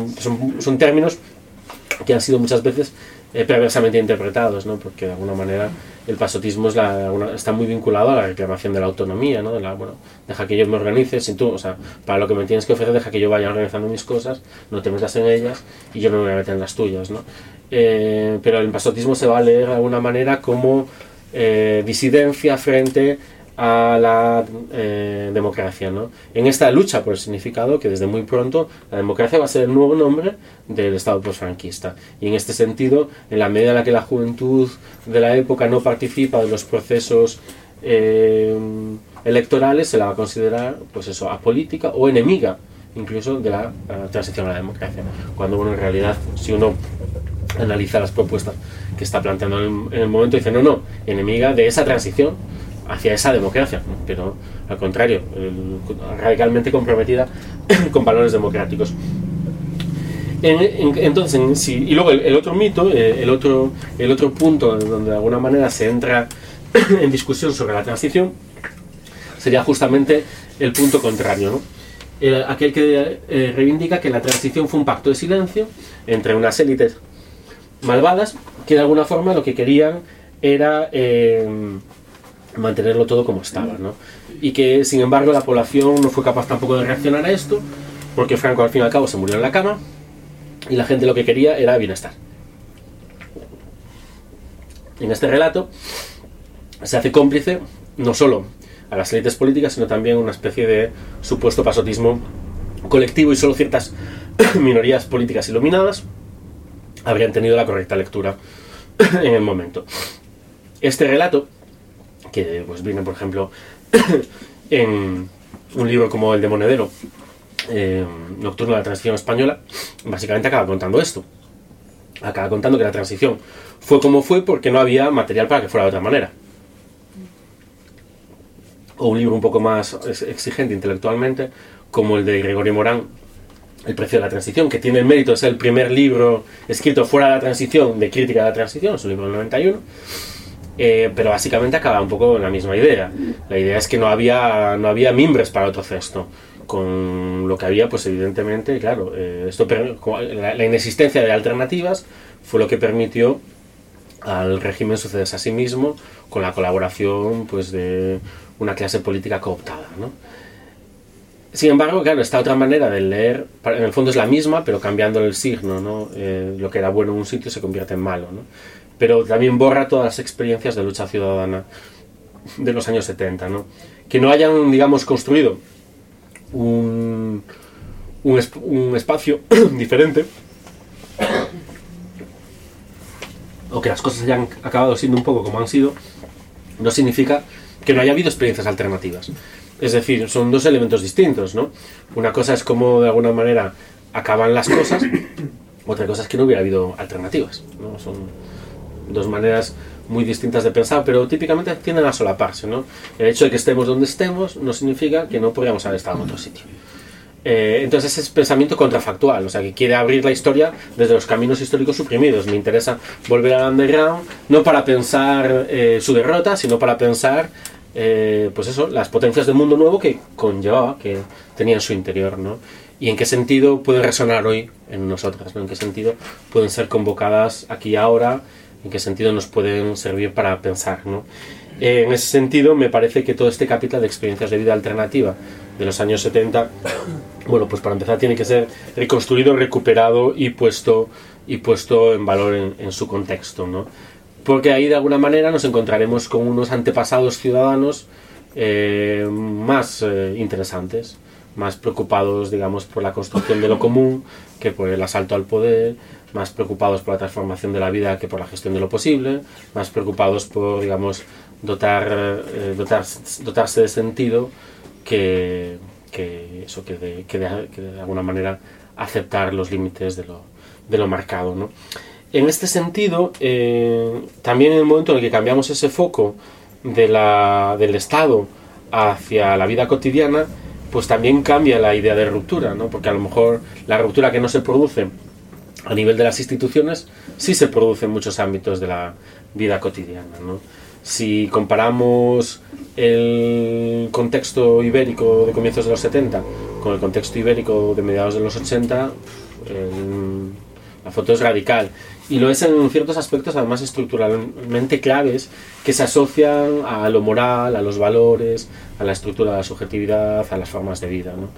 Son términos que han sido muchas veces perversamente interpretados, ¿no? Porque de alguna manera el pasotismo está muy vinculado a la reclamación de la autonomía, ¿no? Deja que yo me organice, sin tú, o sea, para lo que me tienes que ofrecer, deja que yo vaya organizando mis cosas, no te metas en ellas y yo no me voy a meter en las tuyas, ¿no? Pero el pasotismo se va a leer de alguna manera como disidencia frente a la democracia, ¿no? En esta lucha por el significado, que desde muy pronto la democracia va a ser el nuevo nombre del Estado postfranquista. Y en este sentido, en la medida en la que la juventud de la época no participa de los procesos electorales, se la va a considerar, pues eso, apolítica o enemiga, incluso de la transición a la democracia. Cuando, bueno, en realidad, si uno analiza las propuestas que está planteando en el momento, dice, no, enemiga de esa transición hacia esa democracia, ¿no? Pero al contrario, radicalmente comprometida con valores democráticos. Entonces, y luego el otro mito, el otro punto donde de alguna manera se entra en discusión sobre la transición, sería justamente el punto contrario, ¿no? Aquel que reivindica que la transición fue un pacto de silencio entre unas élites malvadas que de alguna forma lo que querían era mantenerlo todo como estaba, ¿no? Y que sin embargo la población no fue capaz tampoco de reaccionar a esto, porque Franco al fin y al cabo se murió en la cama y la gente lo que quería era bienestar. En este relato se hace cómplice no solo a las élites políticas, sino también una especie de supuesto pasotismo colectivo, y solo ciertas minorías políticas iluminadas habrían tenido la correcta lectura en el momento. Este relato, que pues viene por ejemplo en un libro como el de Monedero, Nocturno de la Transición Española, básicamente acaba contando esto. Acaba contando que la transición fue como fue porque no había material para que fuera de otra manera. O un libro un poco más exigente intelectualmente, como el de Gregorio Morán, El precio de la transición, que tiene el mérito de ser el primer libro escrito fuera de la transición, de crítica de la transición, es un libro del 91, pero básicamente acaba un poco en la misma idea. La idea es que no había mimbres para otro cesto. Con lo que había, pues evidentemente, claro, la inexistencia de alternativas fue lo que permitió al régimen sucederse a sí mismo, con la colaboración pues de una clase política cooptada, ¿no? Sin embargo, claro, esta otra manera de leer, en el fondo es la misma, pero cambiando el signo, ¿no? Lo que era bueno en un sitio se convierte en malo, ¿no? Pero también borra todas las experiencias de lucha ciudadana de los años 70, ¿no? Que no hayan, digamos, construido un espacio diferente, o que las cosas hayan acabado siendo un poco como han sido, no significa que no haya habido experiencias alternativas. Es decir, son dos elementos distintos, ¿no? Una cosa es cómo de alguna manera acaban las cosas, otra cosa es que no hubiera habido alternativas, ¿no? Son dos maneras muy distintas de pensar, pero típicamente tienden a solaparse, ¿no? El hecho de que estemos donde estemos no significa que no podríamos haber estado en otro sitio. Entonces es pensamiento contrafactual, o sea, que quiere abrir la historia desde los caminos históricos suprimidos. Me interesa volver al underground, no para pensar su derrota, sino para pensar pues eso, las potencias del mundo nuevo que conllevaba, que tenía en su interior, ¿no? Y en qué sentido pueden resonar hoy en nosotras, ¿no? En qué sentido pueden ser convocadas aquí y ahora, en qué sentido nos pueden servir para pensar, ¿no? En ese sentido, me parece que todo este capítulo de experiencias de vida alternativa de los años 70, bueno, pues para empezar tiene que ser reconstruido, recuperado y puesto en valor en su contexto, ¿no? Porque ahí de alguna manera nos encontraremos con unos antepasados ciudadanos más interesantes, más preocupados, digamos, por la construcción de lo común que por el asalto al poder, más preocupados por la transformación de la vida que por la gestión de lo posible, más preocupados por, digamos, dotarse de sentido que de alguna manera aceptar los límites de lo marcado, ¿no? En este sentido, también en el momento en el que cambiamos ese foco del Estado hacia la vida cotidiana, pues también cambia la idea de ruptura, ¿no? Porque a lo mejor la ruptura que no se produce a nivel de las instituciones sí se produce en muchos ámbitos de la vida cotidiana, ¿no? Si comparamos el contexto ibérico de comienzos de los 70 con el contexto ibérico de mediados de los 80, la foto es radical. Y lo es en ciertos aspectos, además estructuralmente claves, que se asocian a lo moral, a los valores, a la estructura de la subjetividad, a las formas de vida, ¿no?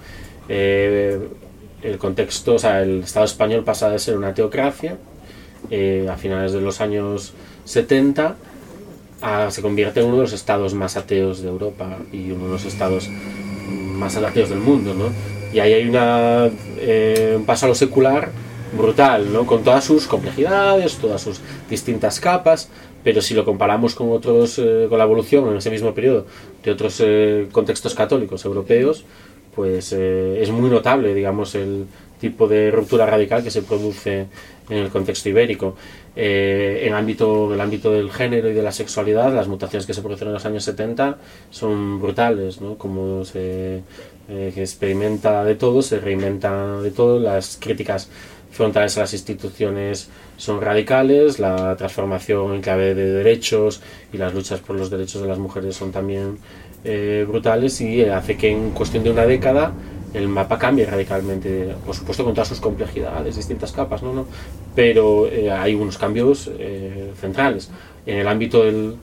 El contexto, o sea, el Estado español pasa de ser una teocracia a finales de los años 70 se convierte en uno de los estados más ateos de Europa y uno de los estados más ateos del mundo, ¿no? Y ahí hay un paso a lo secular brutal, ¿no? Con todas sus complejidades, todas sus distintas capas, pero si lo comparamos con con la evolución en ese mismo periodo de otros contextos católicos europeos, pues es muy notable, digamos, el tipo de ruptura radical que se produce en el contexto ibérico. En el ámbito del género y de la sexualidad, las mutaciones que se producen en los años 70 son brutales, ¿no? Como se experimenta de todo, se reinventa de todo, las críticas frontales a las instituciones son radicales, la transformación en clave de derechos y las luchas por los derechos de las mujeres son también brutales, y hace que en cuestión de una década el mapa cambie radicalmente, por supuesto con todas sus complejidades, distintas capas, ¿no? Pero hay unos cambios centrales. En el ámbito de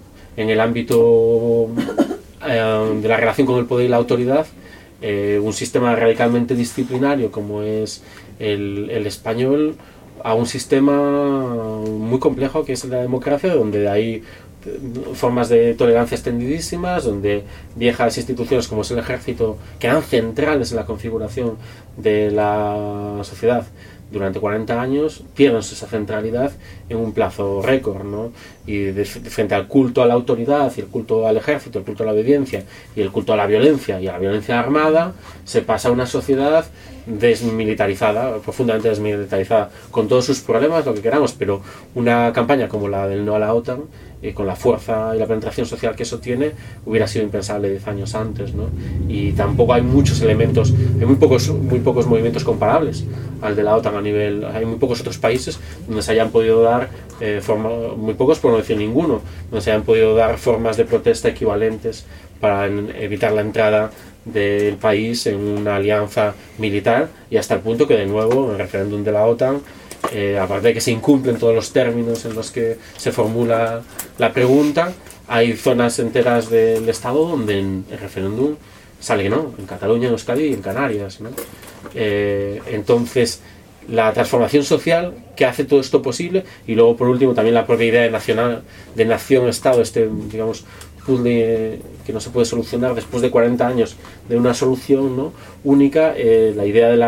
la relación con el poder y la autoridad, un sistema radicalmente disciplinario como es el español, a un sistema muy complejo que es la democracia, donde hay formas de tolerancia extendidísimas, donde viejas instituciones como es el ejército, que eran centrales en la configuración de la sociedad durante 40 años, pierden esa centralidad en un plazo récord, ¿no? Y frente al culto a la autoridad y el culto al ejército, el culto a la obediencia y el culto a la violencia y a la violencia armada, se pasa a una sociedad desmilitarizada, profundamente desmilitarizada, con todos sus problemas, lo que queramos, pero una campaña como la del no a la OTAN, con la fuerza y la penetración social que eso tiene, hubiera sido impensable 10 años antes, ¿no? Y tampoco hay muchos elementos, hay muy pocos movimientos comparables al de la OTAN a nivel, hay muy pocos otros países donde se hayan podido dar muy pocos por no decir ninguno, donde se hayan podido dar formas de protesta equivalentes para evitar la entrada del país en una alianza militar, y hasta el punto que de nuevo en el referéndum de la OTAN, aparte de que se incumplen todos los términos en los que se formula la pregunta, hay zonas enteras del Estado donde en el referéndum sale que no, en Cataluña, en Euskadi y en Canarias, ¿no? Entonces la transformación social que hace todo esto posible, y luego por último también la propia idea de nación-estado, digamos puzzle que no se puede solucionar después de 40 años de una solución, ¿no? Única, la idea de la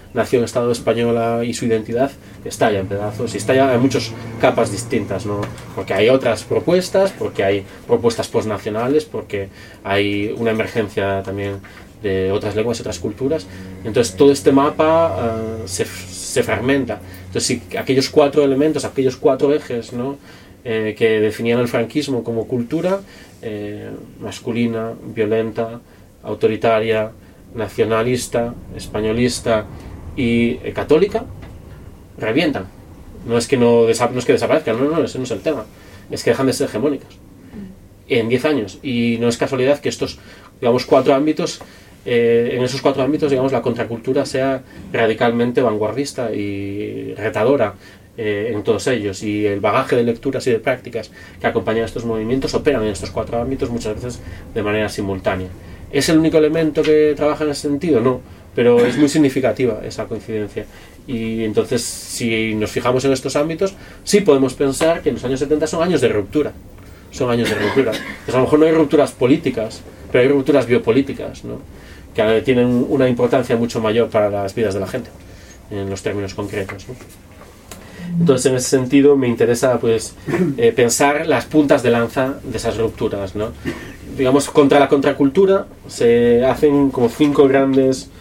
nación, Estado española y su identidad estalla en pedazos, y estalla en muchas capas distintas, ¿no? Porque hay otras propuestas, porque hay propuestas postnacionales, porque hay una emergencia también de otras lenguas y otras culturas. Entonces todo este mapa se fragmenta. Entonces si aquellos 4 elementos, aquellos 4 ejes, ¿no? Que definían el franquismo como cultura, masculina, violenta, autoritaria, nacionalista, españolista y católica, revientan. No es que desaparezcan, no, ese no es el tema. Es que dejan de ser hegemónicas en 10 años. Y no es casualidad que estos, digamos, 4 ámbitos, en esos 4 ámbitos, digamos, la contracultura sea radicalmente vanguardista y retadora en todos ellos, y el bagaje de lecturas y de prácticas que acompañan a estos movimientos operan en estos 4 ámbitos muchas veces de manera simultánea. ¿Es el único elemento que trabaja en ese sentido? No, pero es muy significativa esa coincidencia. Y entonces, si nos fijamos en estos ámbitos, sí podemos pensar que los años 70 son años de ruptura. Son años de ruptura. Pues a lo mejor no hay rupturas políticas, pero hay rupturas biopolíticas, ¿no? Que tienen una importancia mucho mayor para las vidas de la gente, en los términos concretos, ¿no? Entonces, en ese sentido, me interesa pues pensar las puntas de lanza de esas rupturas, ¿no? Digamos, contra la contracultura se hacen como 5 grandes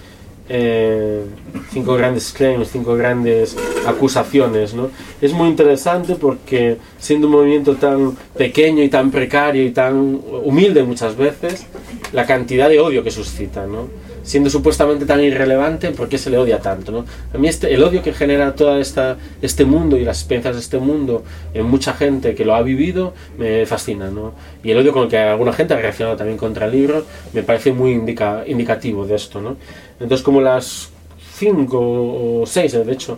claims, 5 grandes acusaciones, ¿no? Es muy interesante porque, siendo un movimiento tan pequeño y tan precario y tan humilde muchas veces, la cantidad de odio que suscita, ¿no? Siendo supuestamente tan irrelevante, ¿por qué se le odia tanto, no? A mí el odio que genera todo este mundo y las experiencias de este mundo en mucha gente que lo ha vivido me fascina, ¿no? Y el odio con el que alguna gente ha reaccionado también contra el libro me parece muy indicativo de esto, ¿no? Entonces, como las 5 o 6, de hecho,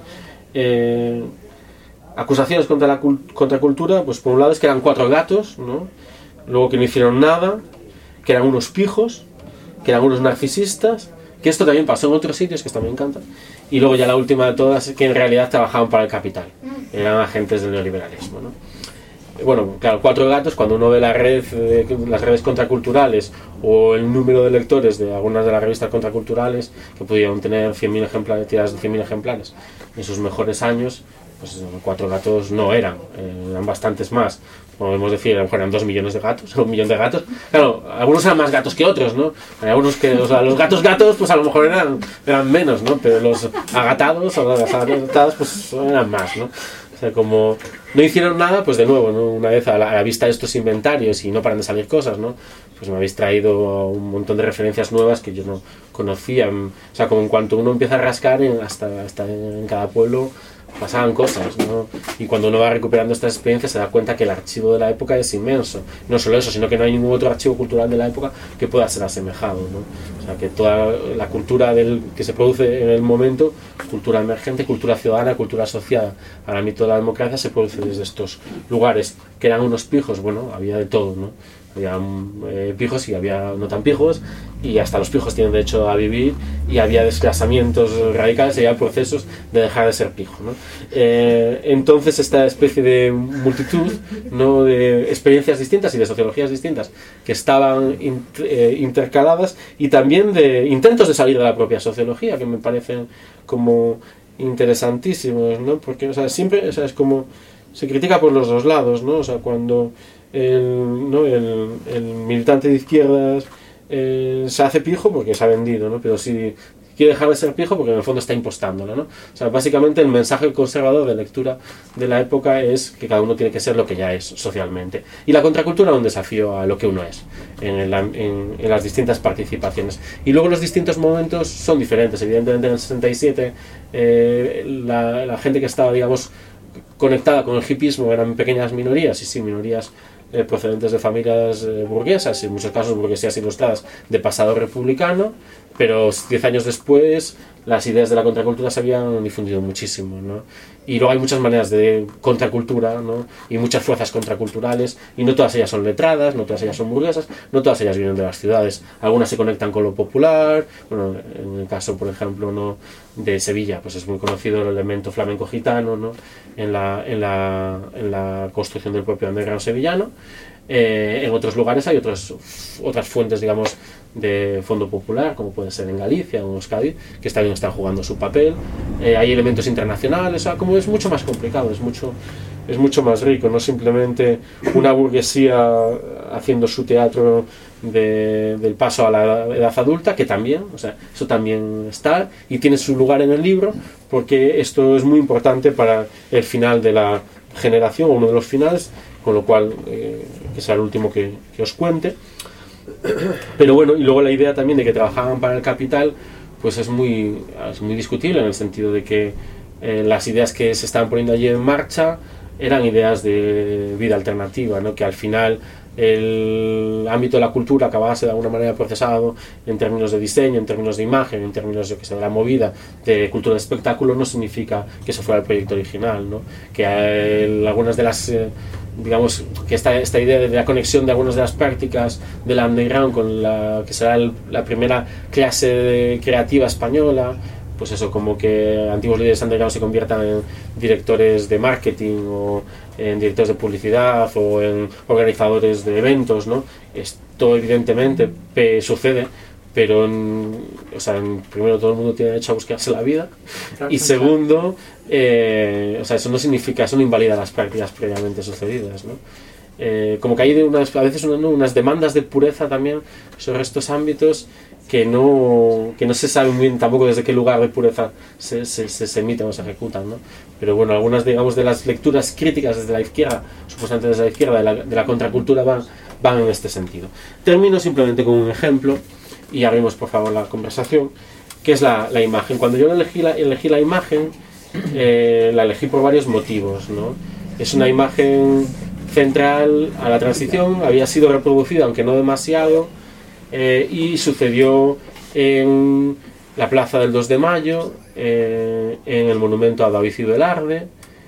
acusaciones contra la contracultura, pues por un lado es que eran 4 gatos, ¿no? Luego que no hicieron nada, que eran unos pijos, que eran unos narcisistas, que esto también pasó en otros sitios, que esto me encanta, y luego ya la última de todas, que en realidad trabajaban para el capital, eran agentes del neoliberalismo, ¿no? Bueno, claro, 4 gatos, cuando uno ve las redes contraculturales o el número de lectores de algunas de las revistas contraculturales, que podían tener 100.000 ejemplares, tiradas de 100.000 ejemplares en sus mejores años, pues 4 gatos no eran bastantes más. Podemos decir, a lo mejor eran 2 millones de gatos, o 1 millón de gatos. Claro, algunos eran más gatos que otros, ¿no? Hay algunos que, o sea, los gatos, pues a lo mejor eran menos, ¿no? Pero los agatados, o las agatadas, pues eran más, ¿no? O sea, como no hicieron nada, pues de nuevo, ¿no? Una vez a la vista de estos inventarios, y no paran de salir cosas, ¿no? Pues me habéis traído un montón de referencias nuevas que yo no conocía. O sea, como en cuanto uno empieza a rascar, hasta en cada pueblo pasaban cosas, ¿no? Y cuando uno va recuperando estas experiencias se da cuenta que el archivo de la época es inmenso. No solo eso, sino que no hay ningún otro archivo cultural de la época que pueda ser asemejado, ¿no? O sea, que toda la cultura que se produce en el momento, cultura emergente, cultura ciudadana, cultura asociada al ámbito de la democracia, se produce desde estos lugares. Que eran unos pijos, bueno, había de todo, ¿no? Había pijos y había no tan pijos, y hasta los pijos tienen derecho a vivir, y había desplazamientos radicales y había procesos de dejar de ser pijo, ¿no? Entonces esta especie de multitud, ¿no? De experiencias distintas y de sociologías distintas que estaban intercaladas, y también de intentos de salir de la propia sociología, que me parecen como interesantísimos, ¿no? Porque, o sea, siempre, o sea, es como se critica por los dos lados, ¿no? O sea, cuando el militante de izquierdas se hace pijo porque se ha vendido, ¿no? Pero si quiere dejar de ser pijo porque en el fondo está impostándolo, ¿no? O sea, básicamente el mensaje conservador de lectura de la época es que cada uno tiene que ser lo que ya es socialmente. Y la contracultura es un desafío a lo que uno es en las distintas participaciones. Y luego los distintos momentos son diferentes. Evidentemente en el 67 la gente que estaba, digamos, conectada con el hipismo eran pequeñas minorías, y sí, minorías procedentes de familias burguesas, en muchos casos burguesías ilustradas de pasado republicano, pero 10 años después las ideas de la contracultura se habían difundido muchísimo, ¿no? Y luego hay muchas maneras de contracultura, ¿no? Y muchas fuerzas contraculturales, y no todas ellas son letradas, no todas ellas son burguesas, no todas ellas vienen de las ciudades. Algunas se conectan con lo popular. Bueno, en el caso, por ejemplo, ¿no?, de Sevilla, pues es muy conocido el elemento flamenco gitano, ¿no?, en la construcción del propio underground sevillano. En otros lugares hay otras fuentes, digamos, de fondo popular, como puede ser en Galicia o en Euskadi, que también están jugando su papel. Hay elementos internacionales, o sea, como es mucho más complicado, es mucho más rico, no simplemente una burguesía haciendo su teatro del paso a la edad adulta, que también, o sea, eso también está y tiene su lugar en el libro, porque esto es muy importante para el final de la generación, o uno de los finales, con lo cual, que sea el último que os cuente. Pero bueno, y luego la idea también de que trabajaban para el capital, pues es muy discutible, en el sentido de que las ideas que se estaban poniendo allí en marcha eran ideas de vida alternativa, ¿no? Que al final el ámbito de la cultura acabase de alguna manera procesado en términos de diseño, en términos de imagen, en términos, yo que sé, de la movida de cultura de espectáculo, no significa que eso fuera el proyecto original, ¿no? Que algunas de las digamos que esta idea de la conexión de algunas de las prácticas del underground con la que será la primera clase creativa española, pues eso, como que antiguos líderes underground se conviertan en directores de marketing o en directores de publicidad o en organizadores de eventos, ¿no? Esto evidentemente sucede, pero primero todo el mundo tiene derecho a buscarse la vida, y segundo, o sea, eso no significa, eso no invalida las prácticas previamente sucedidas, ¿no? Como que hay a veces unas demandas de pureza también sobre estos ámbitos que no se sabe muy bien tampoco desde qué lugar de pureza se emiten o se ejecutan, ¿no? Pero bueno, algunas, digamos, de las lecturas críticas desde la izquierda, supuestamente desde la izquierda, de la contracultura, van en este sentido. Termino simplemente con un ejemplo y abrimos por favor la conversación, que es la imagen. Cuando yo elegí la imagen, la elegí por varios motivos, ¿no? Es una imagen central a la transición, había sido reproducida aunque no demasiado, y sucedió en la plaza del 2 de Mayo, en el monumento a David Velarde.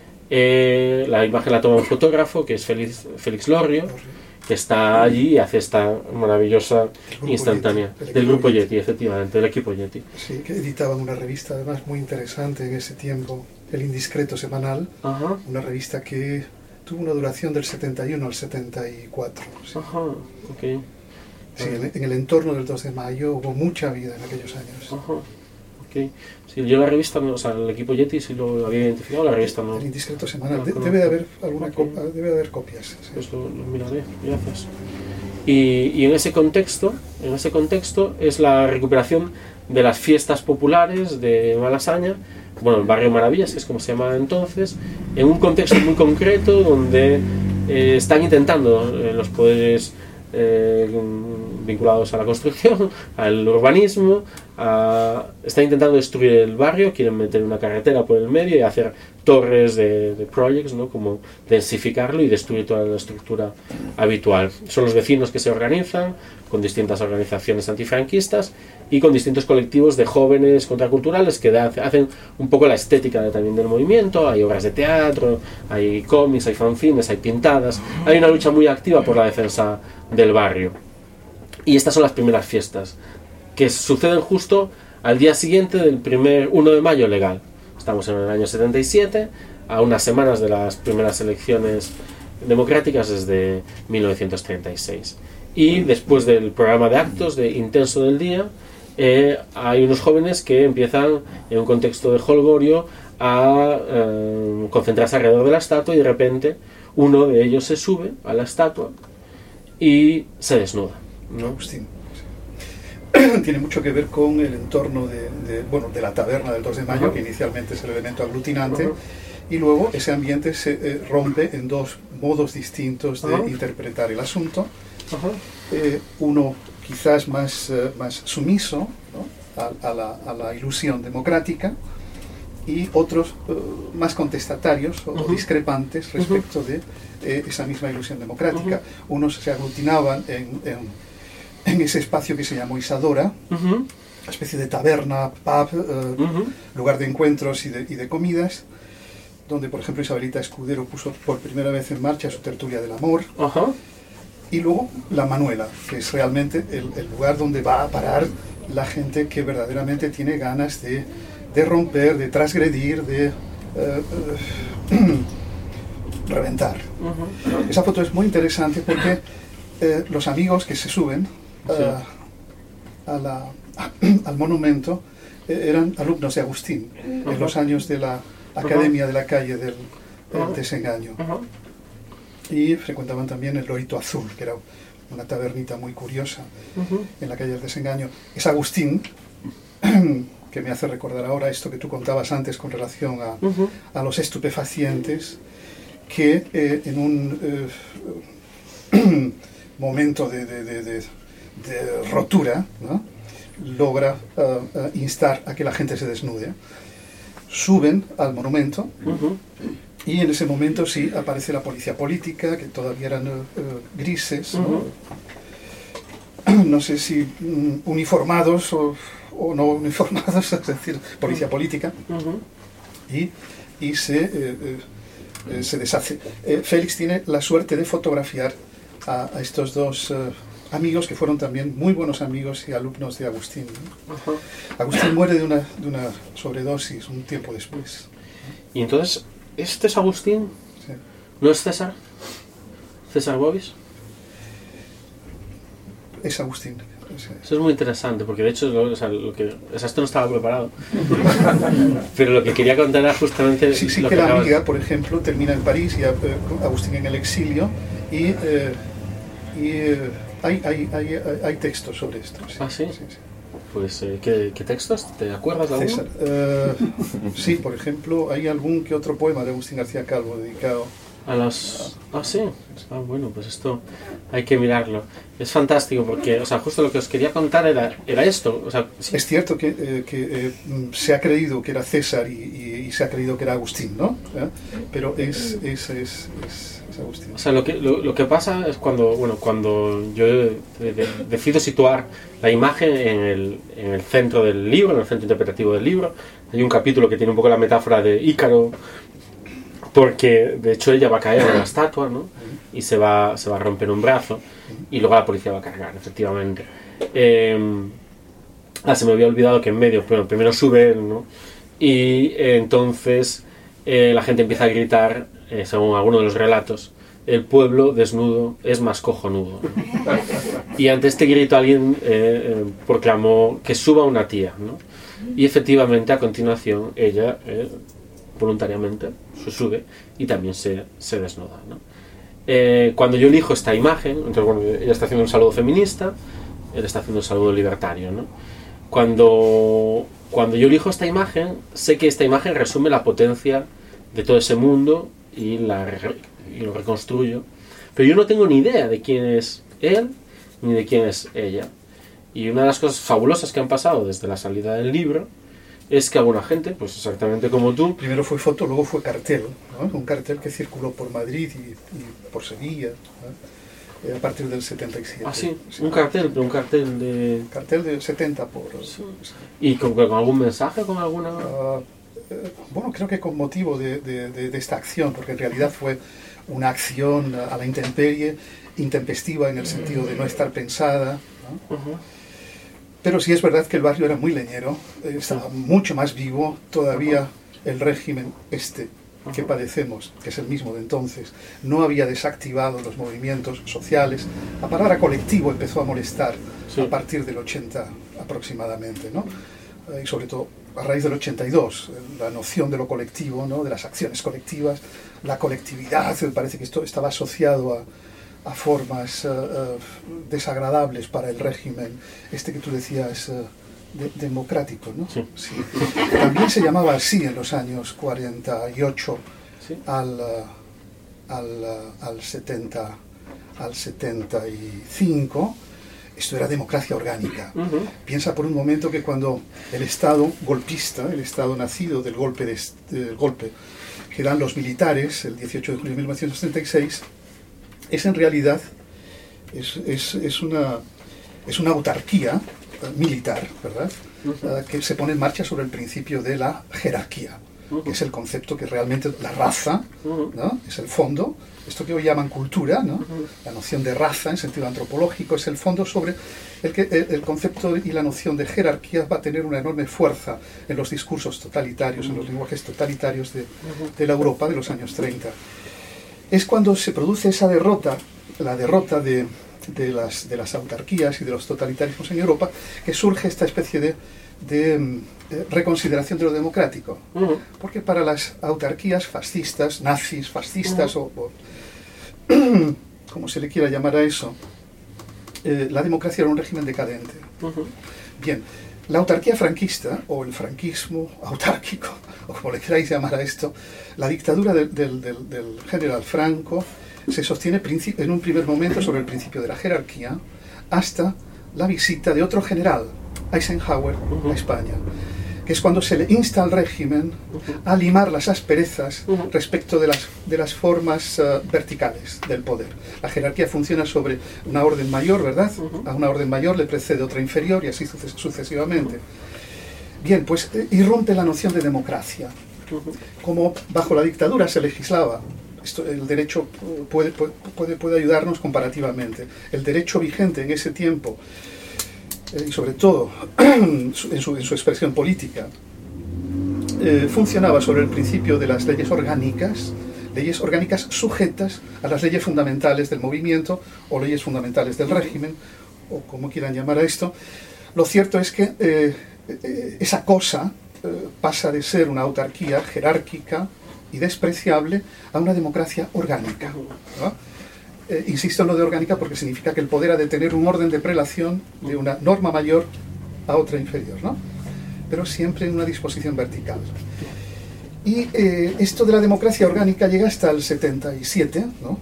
La imagen la toma un fotógrafo que es Félix Lorrio, que está allí y hace esta maravillosa instantánea del grupo Yeti, efectivamente, del equipo Yeti. Sí, que editaban una revista además muy interesante en ese tiempo, El Indiscreto Semanal. Ajá. Una revista que tuvo una duración del 71 al 74. Sí. Ajá, ok. Sí, en el entorno del 2 de Mayo hubo mucha vida en aquellos años. Ajá. Okay. Sí, yo la revista, o sea, el equipo Yeti sí lo había identificado, la revista no. El Indiscreto Semanal, debe de haber alguna debe de haber copias. Sí. Pues lo miraré, gracias. Y en ese contexto es la recuperación de las fiestas populares de Malasaña, bueno, el barrio Maravillas, que es como se llamaba entonces, en un contexto muy concreto donde están intentando los poderes vinculados a la construcción, al urbanismo, están intentando destruir el barrio, quieren meter una carretera por el medio y hacer torres de projects, ¿no? Como densificarlo y destruir toda la estructura habitual. Son los vecinos que se organizan con distintas organizaciones antifranquistas y con distintos colectivos de jóvenes contraculturales que hacen un poco la estética también del movimiento. Hay obras de teatro, hay cómics, hay fanzines, hay pintadas, hay una lucha muy activa por la defensa del barrio. Y estas son las primeras fiestas, que suceden justo al día siguiente del primer 1 de mayo legal. Estamos en el año 77, a unas semanas de las primeras elecciones democráticas desde 1936. Y después del programa de actos de Intenso del día, hay unos jóvenes que empiezan en un contexto de jolgorio a concentrarse alrededor de la estatua, y de repente uno de ellos se sube a la estatua y se desnuda, ¿no? Agustín. Tiene mucho que ver con el entorno de la taberna del 2 de mayo, que inicialmente es el elemento aglutinante, y luego ese ambiente se rompe en dos modos distintos de interpretar el asunto. Uno quizás más sumiso, ¿no? a la ilusión democrática, y otros más contestatarios o discrepantes respecto de esa misma ilusión democrática. Unos se aglutinaban en ese espacio que se llamó Isadora, una especie de taberna, pub, lugar de encuentros y de comidas, donde por ejemplo Isabelita Escudero puso por primera vez en marcha su tertulia del amor. Y luego la Manuela, que es realmente el lugar donde va a parar la gente que verdaderamente tiene ganas de romper, de transgredir, de reventar. Esa foto es muy interesante porque los amigos que se suben al monumento eran alumnos de Agustín, en los años de la Academia de la Calle del Desengaño. Y frecuentaban también el Lorito Azul, que era una tabernita muy curiosa en la Calle del Desengaño. Es Agustín que me hace recordar ahora esto que tú contabas antes con relación a los estupefacientes, que en un momento de rotura, ¿no?, logra instar a que la gente se desnude. Suben al monumento y en ese momento sí aparece la policía política, que todavía eran grises, ¿no? No sé si uniformados o no uniformados, es decir, policía política, y se deshace. Félix tiene la suerte de fotografiar a estos dos amigos que fueron también muy buenos amigos y alumnos de Agustín, ¿no? Agustín muere de una sobredosis un tiempo después. Y entonces, ¿este es Agustín? Sí. ¿No es César? ¿César Bovis? Es Agustín. Eso es muy interesante, porque de hecho esto no estaba preparado. Pero lo que quería contar era justamente... Sí, lo que la amiga, por ejemplo, termina en París y Agustín en el exilio, y hay textos sobre esto. Sí. ¿Ah, sí? Sí. Pues, ¿qué textos? ¿Te acuerdas de alguno? César, sí, por ejemplo, hay algún que otro poema de Agustín García Calvo dedicado a los... Ah, sí. Ah, bueno, pues esto hay que mirarlo. Es fantástico porque, o sea, justo lo que os quería contar era esto. O sea, sí. Es cierto que se ha creído que era César y se ha creído que era Agustín, ¿no? Pero es Agustín. O sea, lo que pasa es cuando yo decido situar la imagen en el centro del libro, en el centro interpretativo del libro. Hay un capítulo que tiene un poco la metáfora de Ícaro, porque de hecho ella va a caer en la estatua, ¿no? Y se va a romper un brazo y luego la policía va a cargar, efectivamente. Se me había olvidado que en medio, primero sube, ¿no? Y entonces la gente empieza a gritar, según alguno de los relatos, el pueblo desnudo es más cojonudo, ¿no? Y ante este grito alguien proclamó que suba una tía, ¿no? Y efectivamente a continuación ella voluntariamente se sube y también se desnuda, ¿no? Cuando yo elijo esta imagen, entonces bueno, ella está haciendo un saludo feminista, él está haciendo un saludo libertario, ¿no? Cuando yo elijo esta imagen, sé que esta imagen resume la potencia de todo ese mundo y lo reconstruyo, pero yo no tengo ni idea de quién es él ni de quién es ella. Y una de las cosas fabulosas que han pasado desde la salida del libro es que alguna gente, pues exactamente como tú... Primero fue foto, luego fue cartel, ¿no? Un cartel que circuló por Madrid y por Sevilla, ¿no? A partir del 77. Ah, sí, un cartel de... Cartel del 70 por... Sí. ¿Y con algún mensaje, con alguna...? Bueno, creo que con motivo de esta acción, porque en realidad fue una acción a la intemperie, intempestiva en el sentido de no estar pensada, ¿no? Pero sí es verdad que el barrio era muy leñero, estaba mucho más vivo, todavía el régimen que padecemos, que es el mismo de entonces, no había desactivado los movimientos sociales. La palabra colectivo empezó a molestar a partir del 80 aproximadamente, ¿no? Y sobre todo a raíz del 82, la noción de lo colectivo, ¿no? De las acciones colectivas, la colectividad, me parece que esto estaba asociado a formas desagradables para el régimen, que tú decías, democrático, ¿no? Sí. Sí. También se llamaba así en los años 48, ¿sí? al 75, esto era democracia orgánica. Piensa por un momento que cuando el Estado golpista, el Estado nacido del golpe que dan los militares el 18 de julio de 1936, es en realidad es una autarquía militar, ¿verdad? Que se pone en marcha sobre el principio de la jerarquía, que es el concepto que realmente la raza, ¿no? Es el fondo, esto que hoy llaman cultura, ¿no? La noción de raza en sentido antropológico es el fondo sobre el que el concepto y la noción de jerarquía va a tener una enorme fuerza en los discursos totalitarios, en los lenguajes totalitarios de la Europa de los años 30. Es cuando se produce esa derrota, la derrota de de las autarquías y de los totalitarismos en Europa, que surge esta especie de reconsideración de lo democrático. Porque para las autarquías fascistas, nazis, fascistas, o como se le quiera llamar a eso, la democracia era un régimen decadente. Bien, la autarquía franquista, o el franquismo autárquico, o como le queráis llamar a esto, la dictadura del general Franco se sostiene en un primer momento sobre el principio de la jerarquía, hasta la visita de otro general, Eisenhower, a España, que es cuando se le insta al régimen a limar las asperezas respecto de las formas verticales del poder. La jerarquía funciona sobre una orden mayor, ¿verdad? A una orden mayor le precede otra inferior y así sucesivamente. Bien, pues irrumpe la noción de democracia. Como bajo la dictadura se legislaba, el derecho puede ayudarnos comparativamente. El derecho vigente en ese tiempo, y sobre todo en su expresión política, funcionaba sobre el principio de las leyes orgánicas sujetas a las leyes fundamentales del movimiento o leyes fundamentales del régimen, o como quieran llamar a esto. Lo cierto es que esa cosa pasa de ser una autarquía jerárquica y despreciable a una democracia orgánica, ¿no? Insisto en lo de orgánica porque significa que el poder ha de tener un orden de prelación de una norma mayor a otra inferior, ¿no? Pero siempre en una disposición vertical. Y esto de la democracia orgánica llega hasta el 77, ¿no?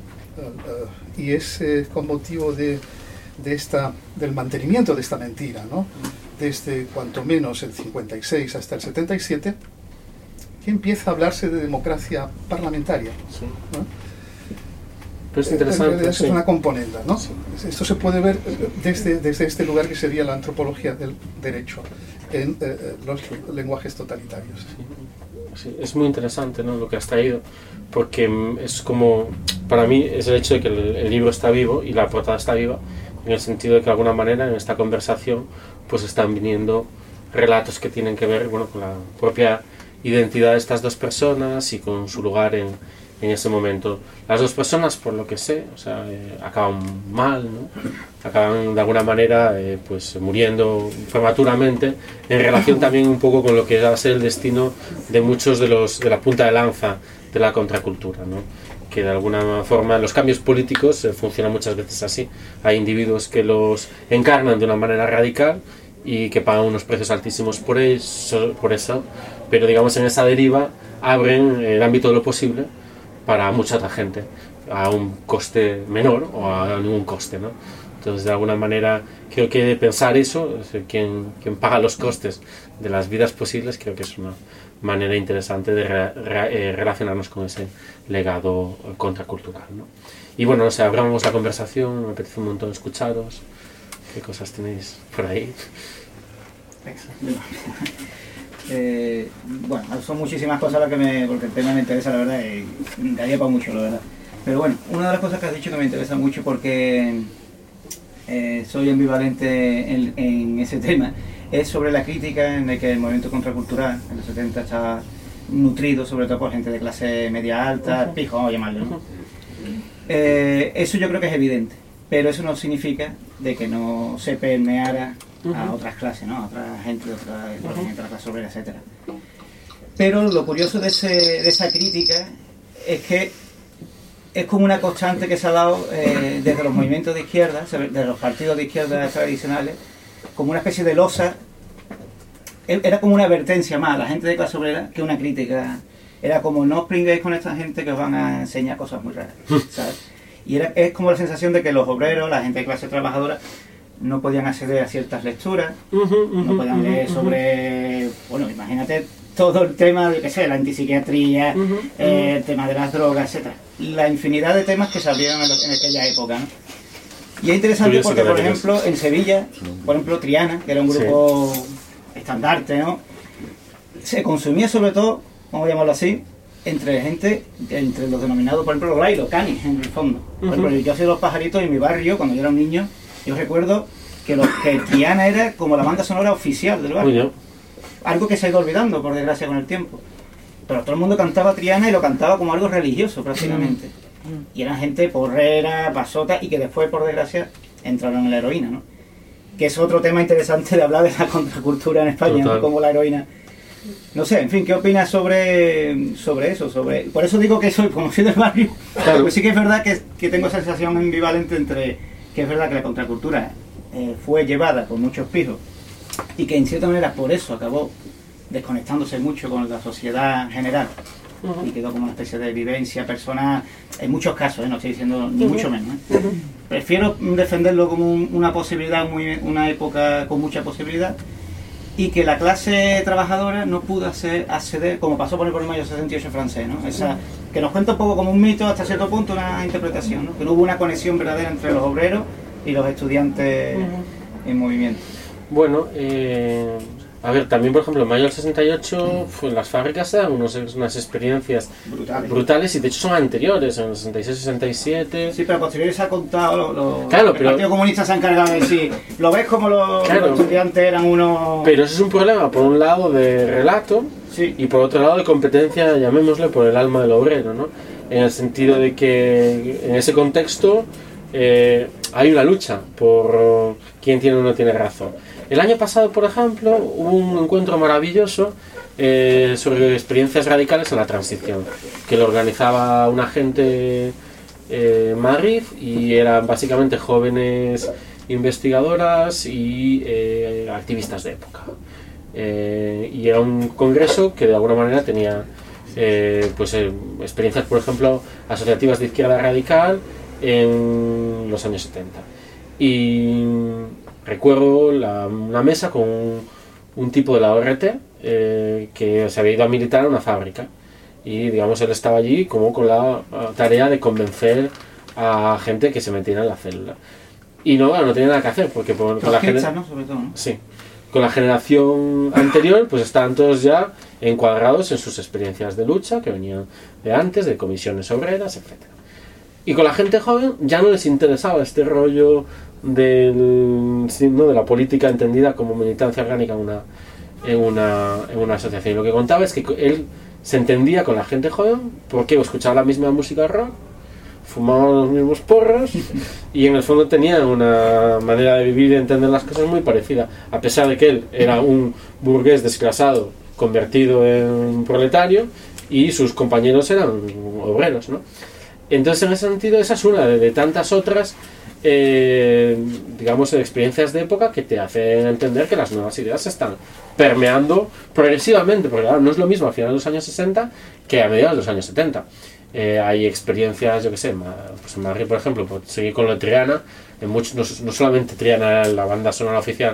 Y es con motivo del mantenimiento de esta mentira, ¿no? Desde cuanto menos el 56 hasta el 77, que empieza a hablarse de democracia parlamentaria, ¿no? Pero es interesante. Es una componente, ¿no? Sí. Esto se puede ver desde este lugar que sería la antropología del derecho en los lenguajes totalitarios. Sí, es muy interesante, ¿no?, lo que has traído, porque es como, para mí es el hecho de que el libro está vivo y la portada está viva, en el sentido de que de alguna manera en esta conversación pues están viniendo relatos que tienen que ver, bueno, con la propia identidad de estas dos personas y con su lugar en ese momento. Las dos personas, por lo que sé, o sea, acaban mal, ¿no? Acaban de alguna manera pues muriendo prematuramente, en relación también un poco con lo que va a ser el destino de muchos de la punta de lanza de la contracultura, ¿no? Que de alguna forma los cambios políticos funcionan muchas veces así. Hay individuos que los encarnan de una manera radical y que pagan unos precios altísimos por eso, pero digamos en esa deriva abren el ámbito de lo posible para mucha otra gente, a un coste menor o a ningún coste, ¿no? Entonces, de alguna manera, creo que pensar eso, quien paga los costes de las vidas posibles, creo que es una manera interesante de relacionarnos con ese legado contracultural, ¿no? Y bueno, no sé, abramos la conversación, me apetece un montón escucharos. ¿Qué cosas tenéis por ahí? Bueno, son muchísimas cosas las que porque el tema me interesa, la verdad, y me daría para mucho, la verdad. Pero bueno, una de las cosas que has dicho que me interesa mucho porque soy ambivalente en ese tema, es sobre la crítica en la que el movimiento contracultural en los 70 está nutrido, sobre todo por gente de clase media alta, pijo, vamos a llamarlo, ¿no? Eso yo creo que es evidente, pero eso no significa de que no se permeara a otras clases, ¿no? A otra gente de otra clase obrera, etcétera. Pero lo curioso de esa crítica es que es como una constante que se ha dado desde los movimientos de izquierda, de los partidos de izquierda tradicionales, como una especie de losa. Era como una advertencia más a la gente de clase obrera que una crítica. Era como, no os pringuéis con esta gente que os van a enseñar cosas muy raras, ¿sabes? Y es como la sensación de que los obreros, la gente de clase trabajadora, no podían acceder a ciertas lecturas, no podían leer sobre, bueno, imagínate todo el tema de, qué sé, la antipsiquiatría, el tema de las drogas, etcétera. La infinidad de temas que se abrieron en aquella época, ¿no? Y es interesante porque, por ejemplo, en Sevilla, por ejemplo, Triana, que era un grupo estandarte, ¿no? Se consumía sobre todo, vamos a llamarlo así, entre los denominados, por ejemplo, los canis, en el fondo. Por ejemplo, yo soy de Los Pajaritos, en mi barrio, cuando yo era un niño, yo recuerdo que Triana era como la banda sonora oficial del barrio. Algo que se ha ido olvidando, por desgracia, con el tiempo. Pero todo el mundo cantaba Triana y lo cantaba como algo religioso, prácticamente. Y eran gente porrera, pasota, y que después, por desgracia, entraron en la heroína, ¿no? Que es otro tema interesante de hablar de la contracultura en España, ¿no? Como la heroína. No sé, en fin, ¿qué opinas sobre eso? Por eso digo que como soy del barrio, claro. Pues sí que es verdad que tengo esa sensación ambivalente entre que es verdad que la contracultura fue llevada con muchos pijos y que en cierta manera por eso acabó desconectándose mucho con la sociedad general y quedó como una especie de vivencia personal, en muchos casos, no estoy diciendo ni mucho menos. Prefiero defenderlo como una posibilidad, una época con mucha posibilidad, y que la clase trabajadora no pudo acceder, como pasó por el mayo 68 francés, ¿no? Que nos cuenta un poco como un mito hasta cierto punto, una interpretación, ¿no? Que no hubo una conexión verdadera entre los obreros y los estudiantes en movimiento. Bueno, a ver, también por ejemplo en mayo del 68 en las fábricas eran unas experiencias brutales y de hecho son anteriores, en el 66-67. Sí, pero posteriores se ha contado, claro, el Partido Comunista se ha encargado de decir, lo ves como los estudiantes eran unos... Pero eso es un problema, por un lado de relato, sí, y por otro lado de competencia, llamémosle, por el alma del obrero, ¿no? En el sentido de que en ese contexto hay una lucha por quién tiene o no tiene razón. El año pasado, por ejemplo, hubo un encuentro maravilloso sobre experiencias radicales en la transición, que lo organizaba una gente en Madrid y eran básicamente jóvenes investigadoras y activistas de época. Y era un congreso que de alguna manera tenía experiencias, por ejemplo, asociativas de izquierda radical en los años 70. Y recuerdo una mesa con un tipo de la ORT que se había ido a militar a una fábrica y digamos él estaba allí como con la tarea de convencer a gente que se metiera en la célula y no tenía nada que hacer porque con la generación, ¿no? Sobre todo, ¿no? Sí, con la generación anterior pues estaban todos ya encuadrados en sus experiencias de lucha que venían de antes, de comisiones obreras, etcétera. Y con la gente joven ya no les interesaba este rollo de la política entendida como militancia orgánica en una asociación. Y lo que contaba es que él se entendía con la gente joven porque escuchaba la misma música rock, fumaba los mismos porros y en el fondo tenía una manera de vivir y de entender las cosas muy parecida, a pesar de que él era un burgués desclasado convertido en proletario y sus compañeros eran obreros, ¿no? Entonces, en ese sentido, esa es una de tantas otras, digamos, experiencias de época que te hacen entender que las nuevas ideas se están permeando progresivamente, porque claro, no es lo mismo a finales de los años 60 que a mediados de los años 70. Hay experiencias, yo que sé, pues en Madrid, por ejemplo, por seguir con lo de Triana, no solamente Triana, la banda sonora oficial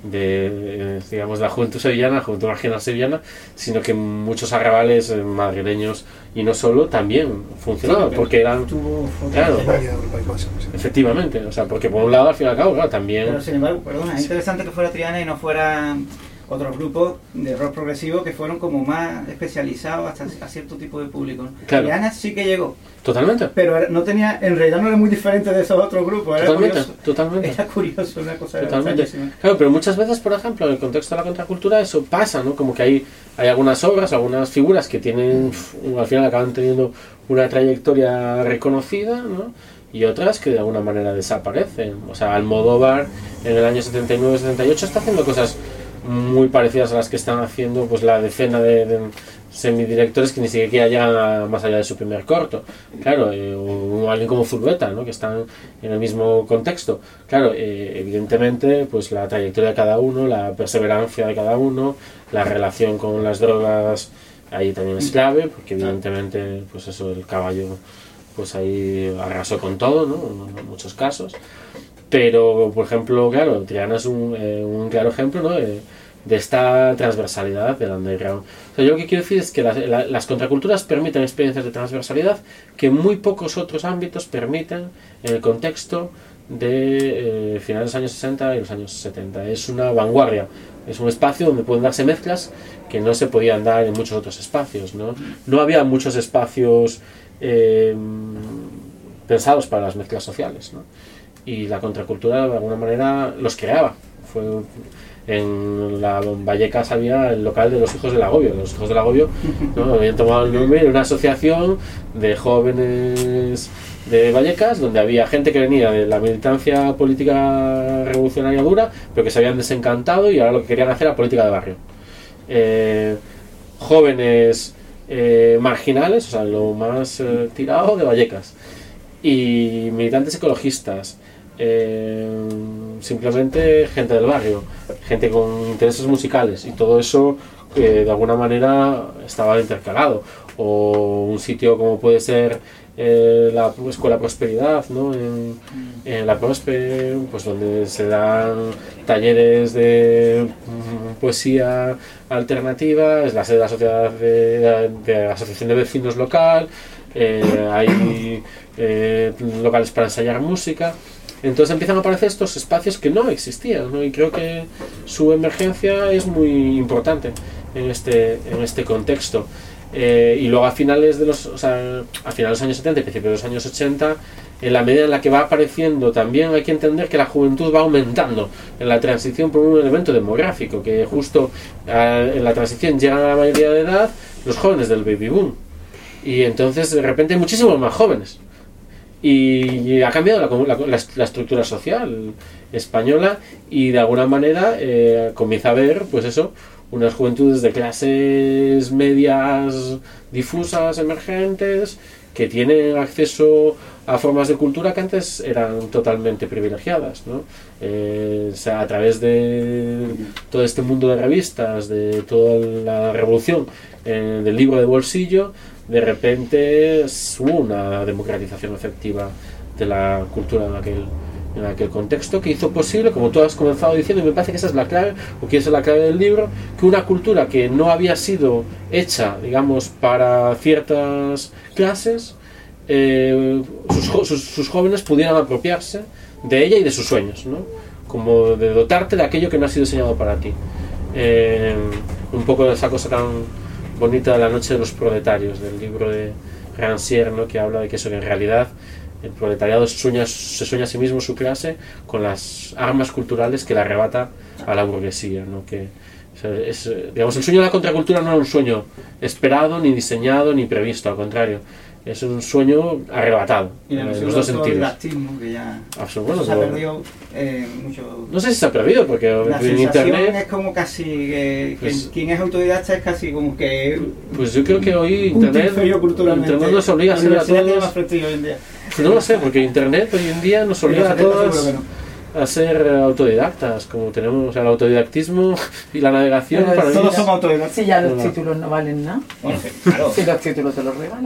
de digamos, la juventud sevillana, la juventud marginal sevillana, sino que muchos arrabales madrileños y no solo también funcionaban, porque eran claro, efectivamente, o sea, porque por un lado al fin y al cabo, claro, también. Pero sin embargo, perdona, es interesante que fuera Triana y no fuera otros grupos de rock progresivo que fueron como más especializados hasta a cierto tipo de público, ¿no? Claro. Triana sí que llegó. Totalmente. Pero no tenía, en realidad no era muy diferente de esos otros grupos. Era totalmente. Era curioso, una cosa totalmente. Claro, pero muchas veces, por ejemplo, en el contexto de la contracultura eso pasa, ¿no? Como que hay algunas obras, algunas figuras que tienen, al final acaban teniendo una trayectoria reconocida, ¿no? Y otras que de alguna manera desaparecen. O sea, Almodóvar en el año 79-78 está haciendo cosas muy parecidas a las que están haciendo pues la decena de semidirectores que ni siquiera llegan más allá de su primer corto, claro, o alguien como Zulueta, ¿no? Que están en el mismo contexto, claro, evidentemente pues la trayectoria de cada uno, la perseverancia de cada uno, la relación con las drogas ahí también es clave, porque evidentemente pues eso, el caballo pues ahí arrasó con todo, ¿no? En muchos casos. Pero, por ejemplo, claro, Triana es un claro ejemplo, ¿no? De esta transversalidad del underground. O sea, yo lo que quiero decir es que las contraculturas permiten experiencias de transversalidad que muy pocos otros ámbitos permiten en el contexto de finales de los años 60 y los años 70. Es una vanguardia, es un espacio donde pueden darse mezclas que no se podían dar en muchos otros espacios, ¿no? No había muchos espacios pensados para las mezclas sociales, ¿no? Y la contracultura de alguna manera los creaba. En Vallecas había el local de los Hijos del Agobio. Los Hijos del Agobio, ¿no?, habían tomado el nombre de una asociación de jóvenes de Vallecas, donde había gente que venía de la militancia política revolucionaria dura, pero que se habían desencantado y ahora lo que querían hacer era política de barrio. Jóvenes marginales, o sea, lo más tirado de Vallecas, y militantes ecologistas, simplemente gente del barrio, gente con intereses musicales, y todo eso de alguna manera estaba intercalado. O un sitio como puede ser la Escuela Prosperidad, ¿no?, en la Prospe, pues donde se dan talleres de poesía alternativa, es la sede de la sociedad de la asociación de vecinos local, hay locales para ensayar música. Entonces empiezan a aparecer estos espacios que no existían, ¿no? Y creo que su emergencia es muy importante en este contexto. Y luego a finales de los años 70 y principios de los años 80, en la medida en la que va apareciendo, también hay que entender que la juventud va aumentando en la transición por un elemento demográfico, que justo en la transición llegan a la mayoría de edad los jóvenes del baby boom, y entonces de repente hay muchísimos más jóvenes, y ha cambiado la estructura social española, y de alguna manera comienza a haber, pues eso, unas juventudes de clases medias difusas, emergentes, que tienen acceso a formas de cultura que antes eran totalmente privilegiadas, ¿no? O sea, a través de todo este mundo de revistas, de toda la revolución del libro de bolsillo, de repente hubo una democratización efectiva de la cultura en aquel contexto, que hizo posible, como tú has comenzado diciendo, y me parece que esa es la clave, o que esa es la clave del libro, que una cultura que no había sido hecha, digamos, para ciertas clases, sus jóvenes pudieran apropiarse de ella y de sus sueños, ¿no? Como de dotarte de aquello que no ha sido diseñado para ti. Un poco de esa cosa tan bonita de La noche de los proletarios, del libro de Rancière, ¿no?, que habla de que eso, que en realidad el proletariado se sueña a sí mismo su clase con las armas culturales que le arrebata a la burguesía, ¿no? Que digamos, el sueño de la contracultura no era un sueño esperado, ni diseñado, ni previsto, al contrario, es un sueño arrebatado, en los dos sentidos. Que ya absolutamente, se ha perdido mucho. No sé si se ha perdido, porque la en internet es como casi pues, quien es autodidacta es casi como que pues yo creo que hoy internet nos obliga a ser a todos. No lo sé, porque internet hoy en día nos obliga a todos a ser autodidactas, como tenemos, o sea, el autodidactismo y la navegación. Pero para todos somos autodidactas. Si ya los títulos no valen nada. Bueno, claro. Si los títulos te los regalan.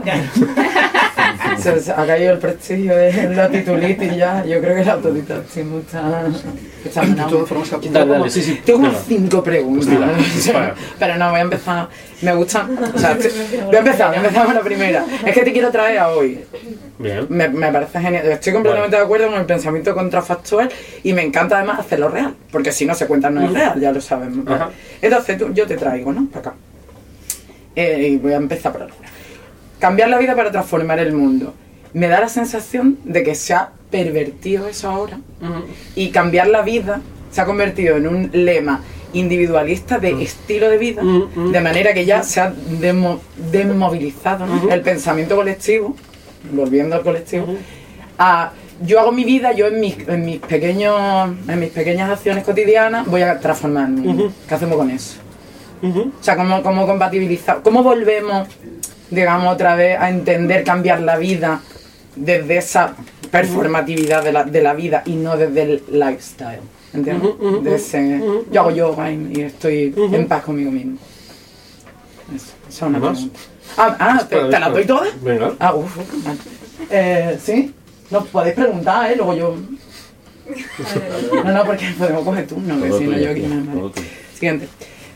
Se ha caído el prestigio de la titulitis ya. Yo creo que el autodidactismo está De todas formas, Dale, sí. Tengo unas 5 preguntas. Pero no, voy a empezar. Me gusta. O sea, voy a empezar con la primera. Es que te quiero traer a hoy. Bien. Me parece genial. Estoy completamente de acuerdo con el pensamiento contrafactual y me encanta además hacerlo real, porque si no se cuenta no es real, ya lo sabemos. Ajá. Entonces yo te traigo, ¿no?, para acá. Y voy a empezar por ahora. Cambiar la vida para transformar el mundo. Me da la sensación de que se ha pervertido eso ahora, y cambiar la vida se ha convertido en un lema individualista de estilo de vida, de manera que ya se ha desmovilizado, ¿no?, el pensamiento colectivo, volviendo al colectivo, yo hago mi vida, yo en mis pequeñas acciones cotidianas voy a transformar el mundo. ¿Qué hacemos con eso? O sea, ¿cómo compatibilizar? ¿Cómo volvemos, digamos, otra vez a entender cambiar la vida desde esa performatividad de la vida y no desde el lifestyle? ¿Entiendes? De ese, yo hago yoga y estoy en paz conmigo mismo. Eso es una pregunta. ¿Te las doy todas? Venga. Vale. ¿Sí? Nos podéis preguntar, luego yo... No, porque podemos coger turno, que si no yo aquí me... Siguiente.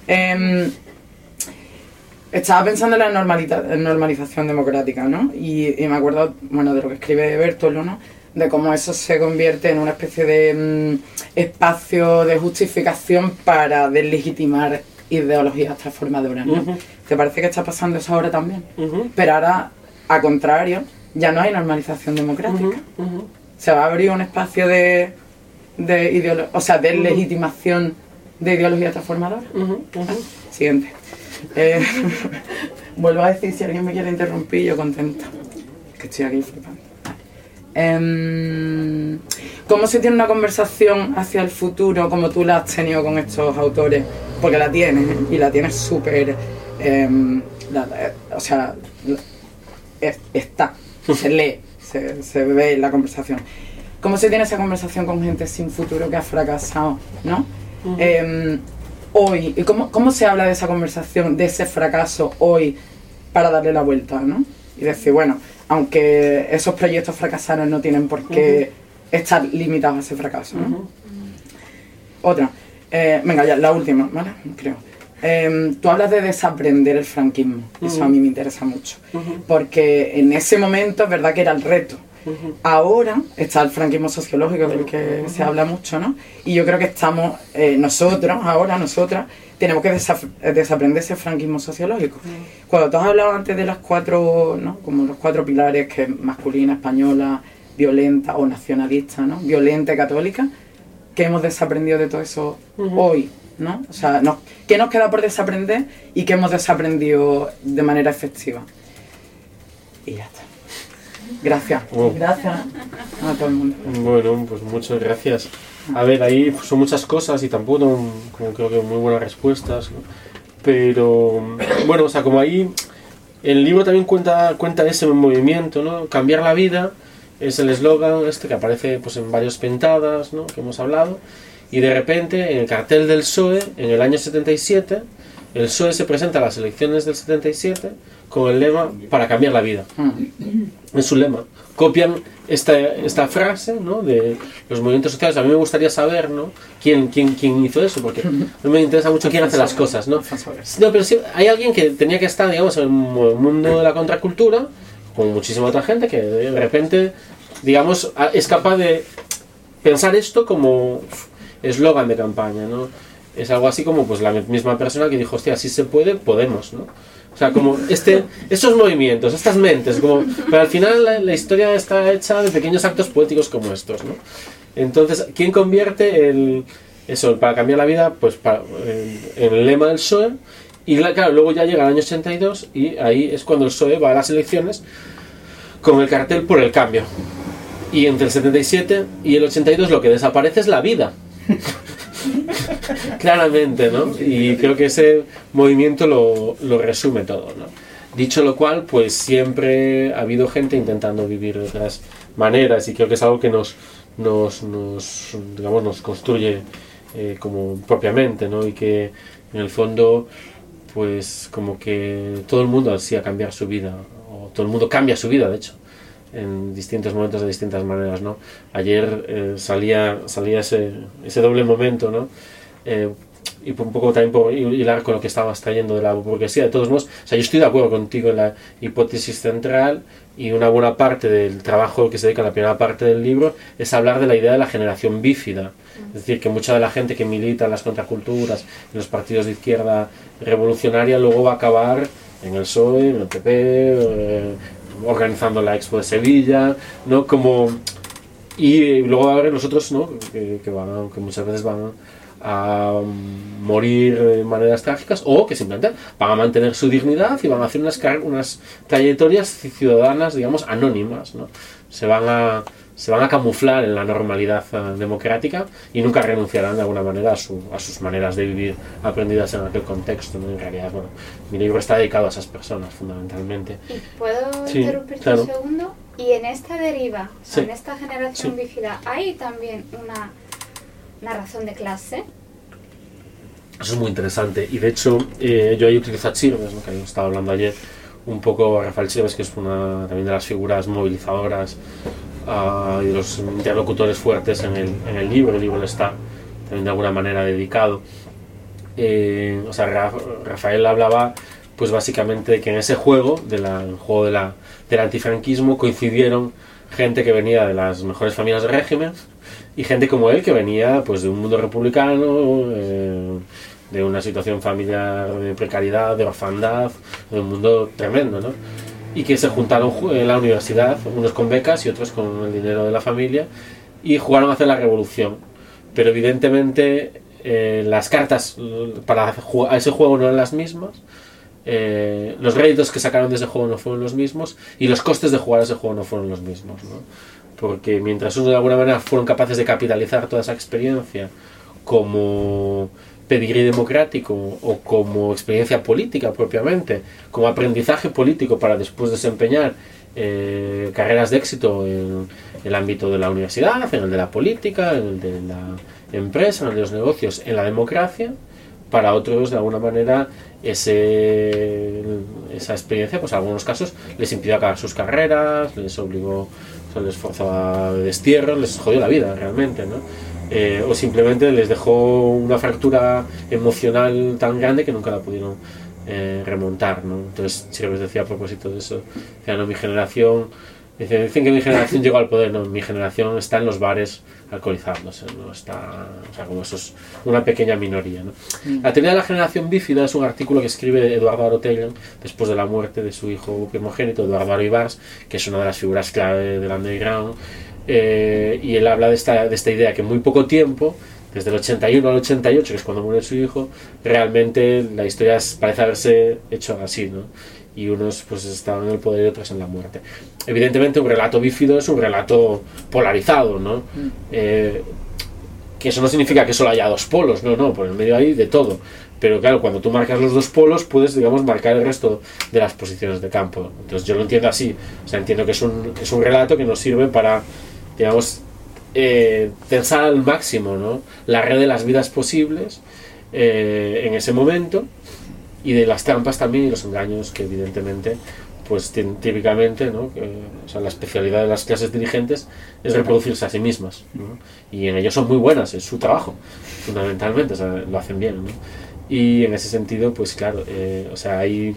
Estaba pensando en la normalización democrática, ¿no? Y me acuerdo, bueno, de lo que escribe Bertolo, ¿no?, de cómo eso se convierte en una especie de espacio de justificación para deslegitimar ideologías transformadoras, ¿no? ¿Te parece que está pasando eso ahora también? Pero ahora, a contrario, ya no hay normalización democrática. Se va a abrir un espacio de legitimación de ideología transformadora. Siguiente. Vuelvo a decir, si alguien me quiere interrumpir, yo contenta. Es que estoy aquí flipando. ¿Cómo se tiene una conversación hacia el futuro como tú la has tenido con estos autores? Porque la tienes, ¿eh? Y la tienes súper... o sea, está, se lee, se ve en la conversación. ¿Cómo se tiene esa conversación con gente sin futuro que ha fracasado, ¿no? Hoy, ¿y cómo se habla de esa conversación, de ese fracaso hoy, para darle la vuelta, ¿no? Y decir, bueno, aunque esos proyectos fracasaron, no tienen por qué estar limitados a ese fracaso, ¿no? Otra, venga, ya, la última, ¿vale? Creo. Tú hablas de desaprender el franquismo, eso a mí me interesa mucho, porque en ese momento es verdad que era el reto. Ahora está el franquismo sociológico del que se habla mucho, ¿no? Y yo creo que estamos, nosotras, tenemos que desaprender ese franquismo sociológico. Cuando tú has hablado antes de las 4, ¿no? Como los 4 pilares, que es masculina, española, violenta o nacionalista, ¿no? Violenta y católica, ¿qué hemos desaprendido de todo eso hoy, ¿no? O sea, ¿qué nos queda por desaprender y qué hemos desaprendido de manera efectiva? Y ya está. Gracias. Gracias a todo el mundo. Bueno, pues muchas gracias. A ver, ahí son muchas cosas y tampoco como creo que muy buenas respuestas, ¿no? Pero bueno, o sea, como ahí el libro también cuenta de ese movimiento, ¿no? Cambiar la vida es el eslogan que aparece pues en varias pintadas, ¿no? Que hemos hablado, y de repente en el cartel del PSOE en el año 77 el PSOE se presenta a las elecciones del 77 con el lema para cambiar la vida. Es su lema. Copian esta frase, ¿no? De los movimientos sociales. A mí me gustaría saber, ¿no? quién hizo eso, porque me interesa mucho quién hace las cosas, ¿no? No, pero sí, hay alguien que tenía que estar, digamos, en el mundo de la contracultura, con muchísima otra gente, que de repente, digamos, es capaz de pensar esto como eslogan de campaña, ¿no? Es algo así como pues la misma persona que dijo, hostia, si se puede, podemos, ¿no? O sea, como estos movimientos, estas mentes, como, pero al final la historia está hecha de pequeños actos poéticos como estos, ¿no? Entonces, ¿quién convierte eso para cambiar la vida? Pues en el lema del PSOE, y claro, luego ya llega el año 82 y ahí es cuando el PSOE va a las elecciones con el cartel por el cambio. Y entre el 77 y el 82 lo que desaparece es la vida. Claramente, ¿no? Y creo que ese movimiento lo resume todo, ¿no? Dicho lo cual, pues siempre ha habido gente intentando vivir de otras maneras, y creo que es algo que nos construye como propiamente, ¿no? Y que en el fondo, pues como que todo el mundo ansía cambiar su vida, o todo el mundo cambia su vida, de hecho, en distintos momentos de distintas maneras, ¿no? Ayer salía ese doble momento, ¿no? Y un poco también por hilar con lo que estabas trayendo de la burguesía. De todos modos, o sea, yo estoy de acuerdo contigo en la hipótesis central, y una buena parte del trabajo que se dedica en la primera parte del libro es hablar de la idea de la generación bífida. Es decir, que mucha de la gente que milita en las contraculturas, en los partidos de izquierda revolucionaria, luego va a acabar en el PSOE, en el PP, organizando la Expo de Sevilla, ¿no? Y luego va a haber los otros, ¿no? que muchas veces van a morir de maneras trágicas, o que simplemente van a mantener su dignidad y van a hacer unas trayectorias ciudadanas, digamos, anónimas, ¿no? Se van a camuflar en la normalidad democrática y nunca renunciarán de alguna manera a sus maneras de vivir aprendidas en aquel contexto, ¿no? En realidad, bueno, mi libro está dedicado a esas personas fundamentalmente. ¿Y puedo interrumpirte claro. un segundo? Y en esta deriva, Sí. en esta generación Sí. bífida, ¿hay también una razón de clase? Eso es muy interesante, y de hecho yo ahí utilizo a Chirves, ¿no? Que habíamos estado hablando ayer un poco, Rafael Chirves, que es también de las figuras movilizadoras y de los interlocutores fuertes en el libro. El libro le está también de alguna manera dedicado. O sea, Rafael hablaba pues básicamente de que en ese juego, el juego del antifranquismo, coincidieron gente que venía de las mejores familias del régimen y gente como él que venía pues de un mundo republicano, de una situación familiar de precariedad, de orfandad, de un mundo tremendo, ¿no? Y que se juntaron en la universidad, unos con becas y otros con el dinero de la familia, y jugaron a hacer la revolución. Pero evidentemente las cartas para a ese juego no eran las mismas, los réditos que sacaron de ese juego no fueron los mismos y los costes de jugar a ese juego no fueron los mismos, ¿no? Porque mientras unos de alguna manera fueron capaces de capitalizar toda esa experiencia como pedigrí democrático o como experiencia política propiamente, como aprendizaje político para después desempeñar carreras de éxito en el ámbito de la universidad, en el de la política, en el de la empresa, en el de los negocios, en la democracia, para otros de alguna manera esa experiencia, pues en algunos casos les impidió acabar sus carreras, les obligó, o sea, les forzaba de destierro, les jodió la vida realmente, ¿no? O simplemente les dejó una fractura emocional tan grande que nunca la pudieron remontar, ¿no? Entonces, si les decía a propósito de eso, decía, no, mi generación, dicen que mi generación llegó al poder, no, mi generación está en los bares alcoholizándose, no está, o sea, como eso es una pequeña minoría, ¿no? La teoría de la generación bífida es un artículo que escribe Eduardo Arotell después de la muerte de su hijo primogénito, Eduardo Aribars, que es una de las figuras clave del underground, y él habla de esta idea que en muy poco tiempo, desde el 81 al 88, que es cuando muere su hijo, realmente la historia parece haberse hecho así, ¿no? Y unos pues estaban en el poder y otros en la muerte. Evidentemente un relato bífido es un relato polarizado, ¿no? Que eso no significa que solo haya dos polos, no, por el medio hay de todo. Pero claro, cuando tú marcas los dos polos puedes, digamos, marcar el resto de las posiciones de campo. Entonces yo lo entiendo así, o sea, entiendo que es un relato que nos sirve para, digamos, tensar al máximo, ¿no?, la red de las vidas posibles en ese momento, y de las trampas también y los engaños que evidentemente pues típicamente, ¿no?, o sea, la especialidad de las clases dirigentes es reproducirse a sí mismas, ¿no? Y en ello son muy buenas, es su trabajo fundamentalmente, o sea, lo hacen bien, ¿no? Y en ese sentido pues claro, o sea, hay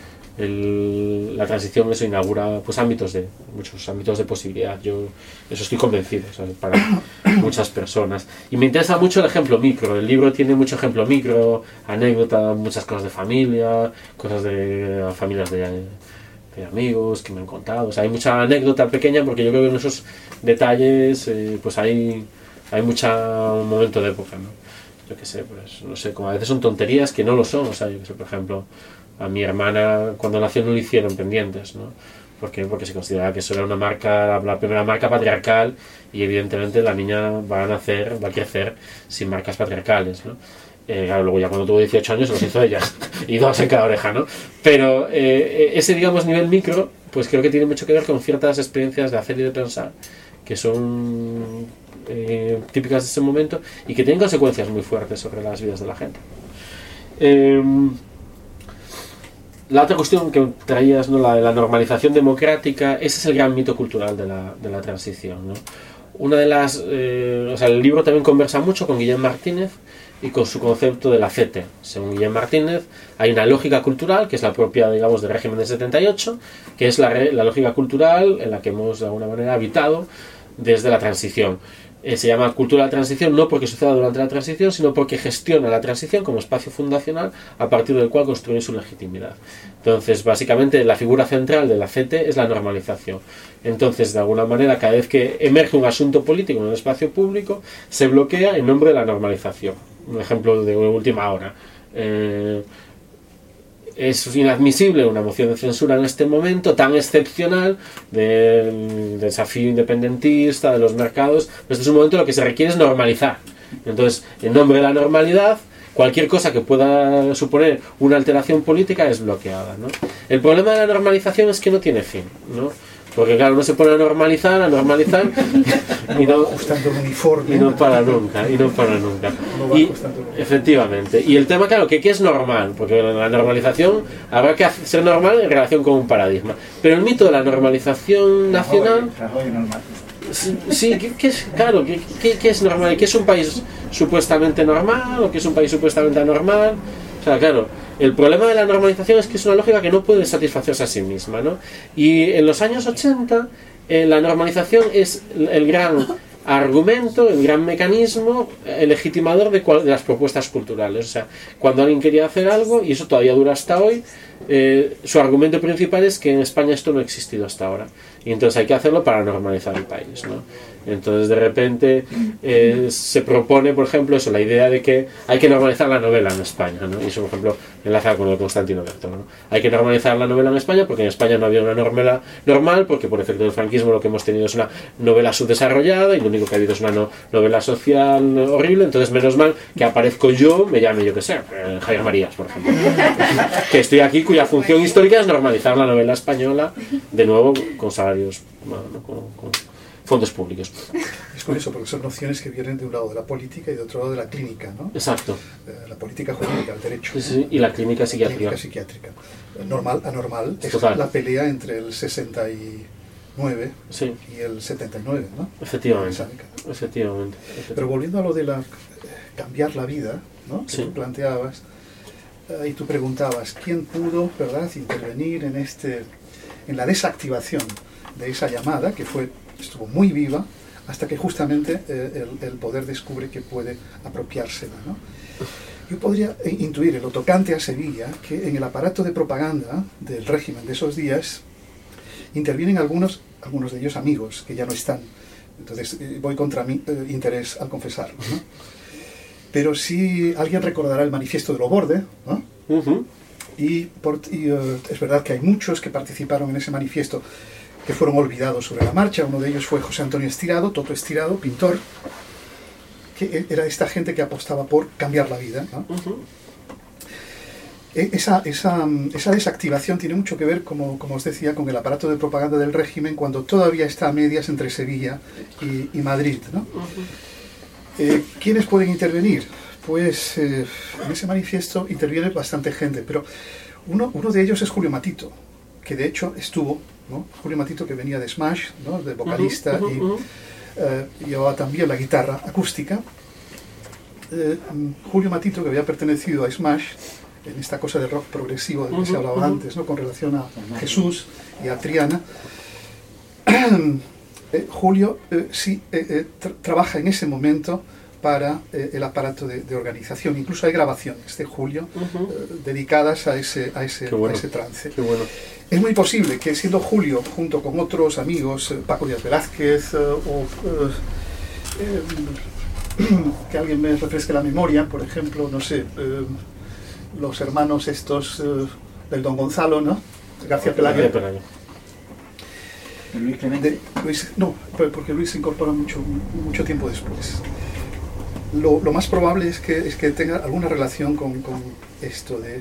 la transición, eso inaugura pues muchos ámbitos de posibilidad. Yo eso estoy convencido, o sea, para muchas personas. Y me interesa mucho el ejemplo micro. El libro tiene mucho ejemplo micro, anécdota, muchas cosas de familia, cosas de familias de amigos que me han contado. O sea, hay mucha anécdota pequeña porque yo creo que en esos detalles pues hay mucho momento de época, ¿no? Yo qué sé, pues no sé, como a veces son tonterías que no lo son. O sea, yo qué sé, por ejemplo, a mi hermana cuando nació no le hicieron pendientes, ¿no? ¿Por qué? Porque se consideraba que eso era una marca, la primera marca patriarcal, y evidentemente la niña va a crecer sin marcas patriarcales, ¿no? Claro, luego ya cuando tuvo 18 años los hizo ella, y 2 en cada oreja, ¿no? Pero ese, digamos, nivel micro, pues creo que tiene mucho que ver con ciertas experiencias de hacer y de pensar que son típicas de ese momento y que tienen consecuencias muy fuertes sobre las vidas de la gente. La otra cuestión que traías, ¿no?, la de la normalización democrática, ese es el gran mito cultural de la transición, ¿no? Una de las, o sea, el libro también conversa mucho con Guillem Martínez y con su concepto de la CETE. Según Guillem Martínez, hay una lógica cultural que es la propia, digamos, del régimen del 78, que es la lógica cultural en la que hemos de alguna manera habitado desde la transición. Se llama cultura de la transición no porque suceda durante la transición, sino porque gestiona la transición como espacio fundacional a partir del cual construye su legitimidad. Entonces, básicamente, la figura central de la CETE es la normalización. Entonces, de alguna manera, cada vez que emerge un asunto político en el espacio público, se bloquea en nombre de la normalización. Un ejemplo de última hora. Es inadmisible una moción de censura en este momento tan excepcional del desafío independentista, de los mercados. Este es un momento en lo que se requiere es normalizar. Entonces, en nombre de la normalidad, cualquier cosa que pueda suponer una alteración política es bloqueada, ¿no? El problema de la normalización es que no tiene fin, ¿no? Porque claro, uno se pone a normalizar y no ajustando el uniforme, y no para nunca. Y efectivamente, y el tema, claro, que ¿qué es normal? Porque la normalización habrá que ser normal en relación con un paradigma, pero el mito de la normalización nacional, sí, ¿qué es, claro, qué es normal? ¿Qué es un país supuestamente normal o qué es un país supuestamente anormal? O sea, claro, el problema de la normalización es que es una lógica que no puede satisfacerse a sí misma, ¿no? Y en los años 80 la normalización es el gran argumento, el gran mecanismo legitimador de las propuestas culturales. O sea, cuando alguien quería hacer algo, y eso todavía dura hasta hoy, su argumento principal es que en España esto no ha existido hasta ahora y entonces hay que hacerlo para normalizar el país, ¿no? Entonces de repente se propone, por ejemplo, eso, la idea de que hay que normalizar la novela en España, ¿no? Y eso, por ejemplo, enlaza con lo de Constantino Berto, ¿no? Hay que normalizar la novela en España porque en España no había una novela normal, porque por efecto del franquismo lo que hemos tenido es una novela subdesarrollada y lo único que ha habido es una novela social horrible. Entonces menos mal que aparezco yo, me llame yo que sé, Javier Marías, por ejemplo, que estoy aquí, cuya función histórica es normalizar la novela española de nuevo con salarios, bueno, con fondos públicos. Es curioso porque son nociones que vienen de un lado de la política y de otro lado de la clínica, ¿no? Exacto. La política jurídica, el derecho. Sí, sí, y la clínica psiquiátrica. La clínica psiquiátrica. Normal, anormal, es Total. la pelea entre el 69 Sí. y el 79, ¿no? Efectivamente. Efectivamente. Efectivamente. Pero volviendo a lo de cambiar la vida, ¿no? Que Sí. tú planteabas, y tú preguntabas, ¿quién pudo, verdad, intervenir en la desactivación de esa llamada, que estuvo muy viva, hasta que justamente el poder descubre que puede apropiársela, ¿no? Yo podría intuir, en lo tocante a Sevilla, que en el aparato de propaganda del régimen de esos días intervienen algunos de ellos amigos, que ya no están. Entonces voy contra mi interés al confesarlo, ¿no? Pero sí alguien recordará el manifiesto de Loborde, ¿no? Uh-huh. Y es verdad que hay muchos que participaron en ese manifiesto que fueron olvidados sobre la marcha. Uno de ellos fue José Antonio Estirado, Toto Estirado, pintor, que era esta gente que apostaba por cambiar la vida, ¿no? Uh-huh. Esa desactivación tiene mucho que ver, como os decía, con el aparato de propaganda del régimen cuando todavía está a medias entre Sevilla y Madrid, ¿no? Uh-huh. ¿Quiénes pueden intervenir? Pues en ese manifiesto interviene bastante gente, pero uno de ellos es Julio Matito, que de hecho estuvo, ¿no? Julio Matito, que venía de Smash, ¿no? De vocalista, y llevaba también la guitarra acústica. Julio Matito, que había pertenecido a Smash, en esta cosa de rock progresivo del que se hablaba antes, ¿no? Con relación a Jesús y a Triana. Julio sí trabaja en ese momento para el aparato de organización. Incluso hay grabaciones de Julio dedicadas a ese trance. Qué bueno. Es muy posible que siendo Julio, junto con otros amigos, Paco Díaz Velázquez, que alguien me refresque la memoria, por ejemplo, no sé, los hermanos estos del Don Gonzalo, ¿no? García Pelayo. Luis Clemente. No, porque Luis se incorpora mucho tiempo después. Lo más probable es que tenga alguna relación con esto de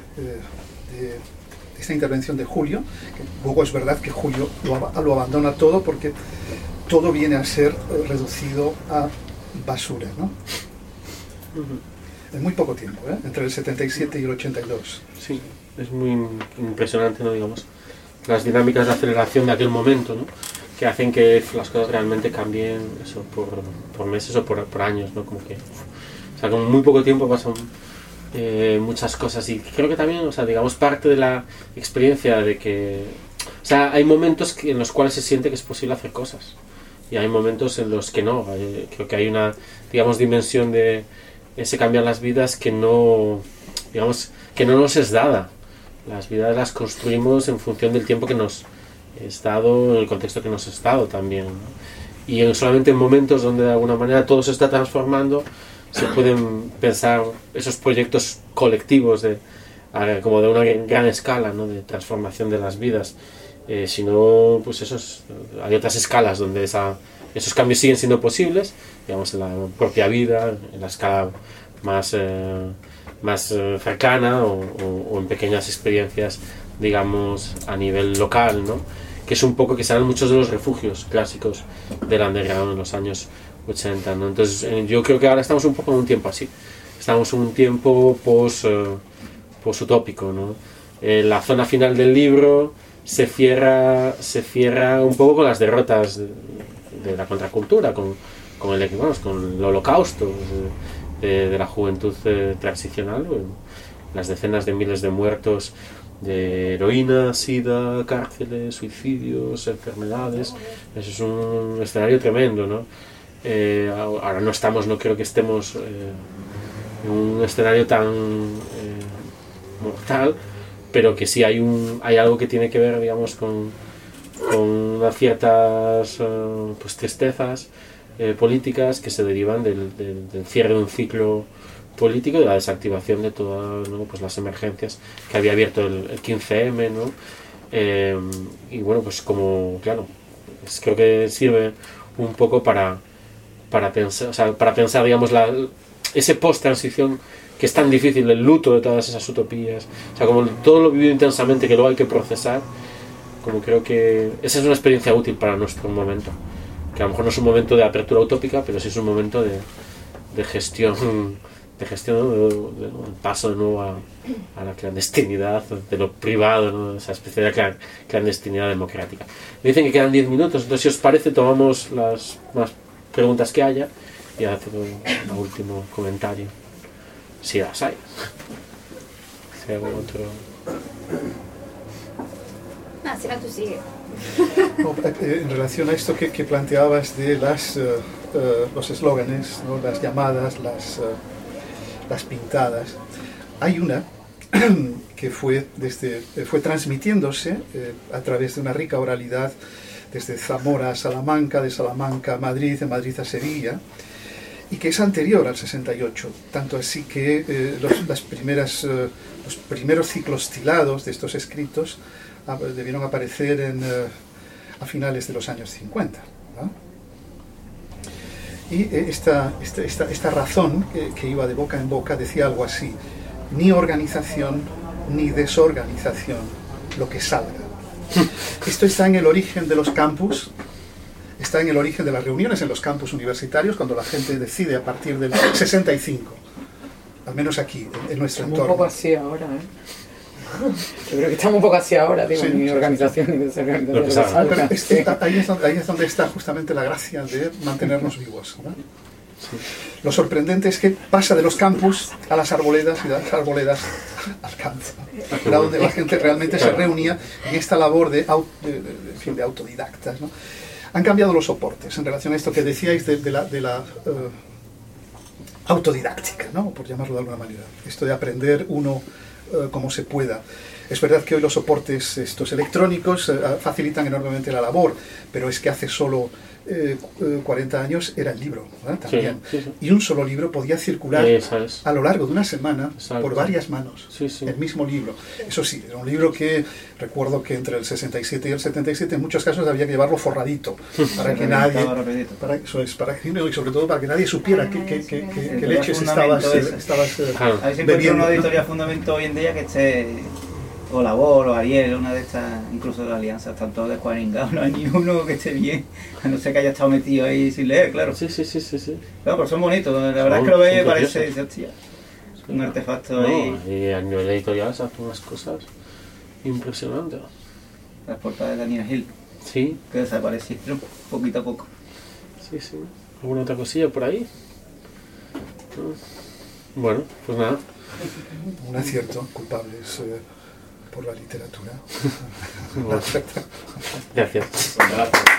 esta intervención de Julio, que luego es verdad que Julio lo abandona todo porque todo viene a ser reducido a basura, ¿no? En muy poco tiempo, entre el 77 y el 82. Sí, es muy impresionante, ¿no? Digamos, las dinámicas de aceleración de aquel momento, ¿no? Que hacen que las cosas realmente cambien eso por meses o por años, ¿no? Como que, o sea, con muy poco tiempo pasan muchas cosas, y creo que también, o sea, digamos, parte de la experiencia de que, o sea, hay momentos en los cuales se siente que es posible hacer cosas y hay momentos en los que no. Creo que hay una, digamos, dimensión de ese cambiar las vidas que no, digamos, que no nos es dada. Las vidas las construimos en función del tiempo que nos es dado, en el contexto que nos es dado también, ¿no? Y solamente en momentos donde de alguna manera todo se está transformando se pueden pensar esos proyectos colectivos como de una gran escala, ¿no? De transformación de las vidas. Si no, pues hay otras escalas donde esos cambios siguen siendo posibles, digamos, en la propia vida, en la escala más cercana o en pequeñas experiencias, digamos, a nivel local, ¿no? Que es un poco que serán muchos de los refugios clásicos del underground en los años 80, ¿no? Entonces yo creo que ahora estamos un poco en un tiempo así, estamos en un tiempo post-utópico, ¿no? La zona final del libro se cierra un poco con las derrotas de la contracultura, con el holocausto de la juventud transicional, las decenas de miles de muertos de heroína, sida, cárceles, suicidios, enfermedades. Eso es un escenario tremendo, ¿no? Ahora no creo que estemos en un escenario tan mortal, pero que sí hay algo que tiene que ver, digamos, con unas ciertas pues tristezas políticas que se derivan del cierre de un ciclo político, de la desactivación de todas, ¿no?, pues las emergencias que había abierto el 15M, ¿no? Y bueno, pues como, claro, pues creo que sirve un poco para pensar, o sea, para pensar, digamos, ese post-transición que es tan difícil, el luto de todas esas utopías, o sea, como todo lo vivido intensamente que luego hay que procesar, como creo que esa es una experiencia útil para nuestro momento, que a lo mejor no es un momento de apertura utópica, pero sí es un momento de gestión, ¿no? de paso de nuevo a la clandestinidad, de lo privado, ¿no? Esa especie de clandestinidad democrática. Me dicen que quedan 10 minutos, entonces si os parece tomamos las más preguntas que haya y hacer un último comentario, si las hay. Si hay algún otro... Si no, tú sigue. No, en relación a esto que planteabas de los eslóganes, ¿no?, las llamadas, las pintadas, hay una que fue transmitiéndose a través de una rica oralidad desde Zamora a Salamanca, de Salamanca a Madrid, de Madrid a Sevilla, y que es anterior al 68, tanto así que los primeros ciclos tilados de estos escritos debieron aparecer a finales de los años 50, ¿no? Y esta razón que iba de boca en boca decía algo así: ni organización ni desorganización, lo que salga. Esto está en el origen de los campus, está en el origen de las reuniones en los campus universitarios, cuando la gente decide a partir del 65, al menos aquí, en nuestro entorno. Un poco así ahora, Yo creo que estamos un poco así ahora, digo, Sí, ni sí, organización ni desorganización. Pero ahí es donde está justamente la gracia de mantenernos vivos, ¿no? Sí. Lo sorprendente es que pasa de los campus a las arboledas y de las arboledas al campo. Era donde la gente realmente se reunía en esta labor de autodidactas, ¿no? Han cambiado los soportes en relación a esto que decíais de la autodidáctica, ¿no?, por llamarlo de alguna manera. Esto de aprender uno como se pueda. Es verdad que hoy los soportes estos electrónicos facilitan enormemente la labor, pero es que hace solo 40 años era el libro, ¿verdad? También. Sí, sí, sí. Y un solo libro podía circular a lo largo de una semana. Exacto. Por varias manos. Sí, sí. El mismo libro. Eso sí, era un libro que recuerdo que entre el 67 y el 77 en muchos casos había que llevarlo forradito para que nadie, y sobre todo para que nadie supiera qué leches estabas a ver si bebiendo, una editorial fundamento hoy en día que esté, o Labor o Ariel, una de estas, incluso de la Alianza, están todos descuarengados, no hay ni uno que esté bien, a no ser que haya estado metido ahí sin leer, claro. Sí. Claro, pero son bonitos, la verdad es que lo ve y parece, hostia, un artefacto ahí. Y a nivel editorial se hacen unas cosas impresionantes. Las portadas de Daniel Hill, sí, que desaparecieron poquito a poco. Sí. ¿Alguna otra cosilla por ahí? Bueno, pues nada. Un acierto, culpables por la literatura. Gracias.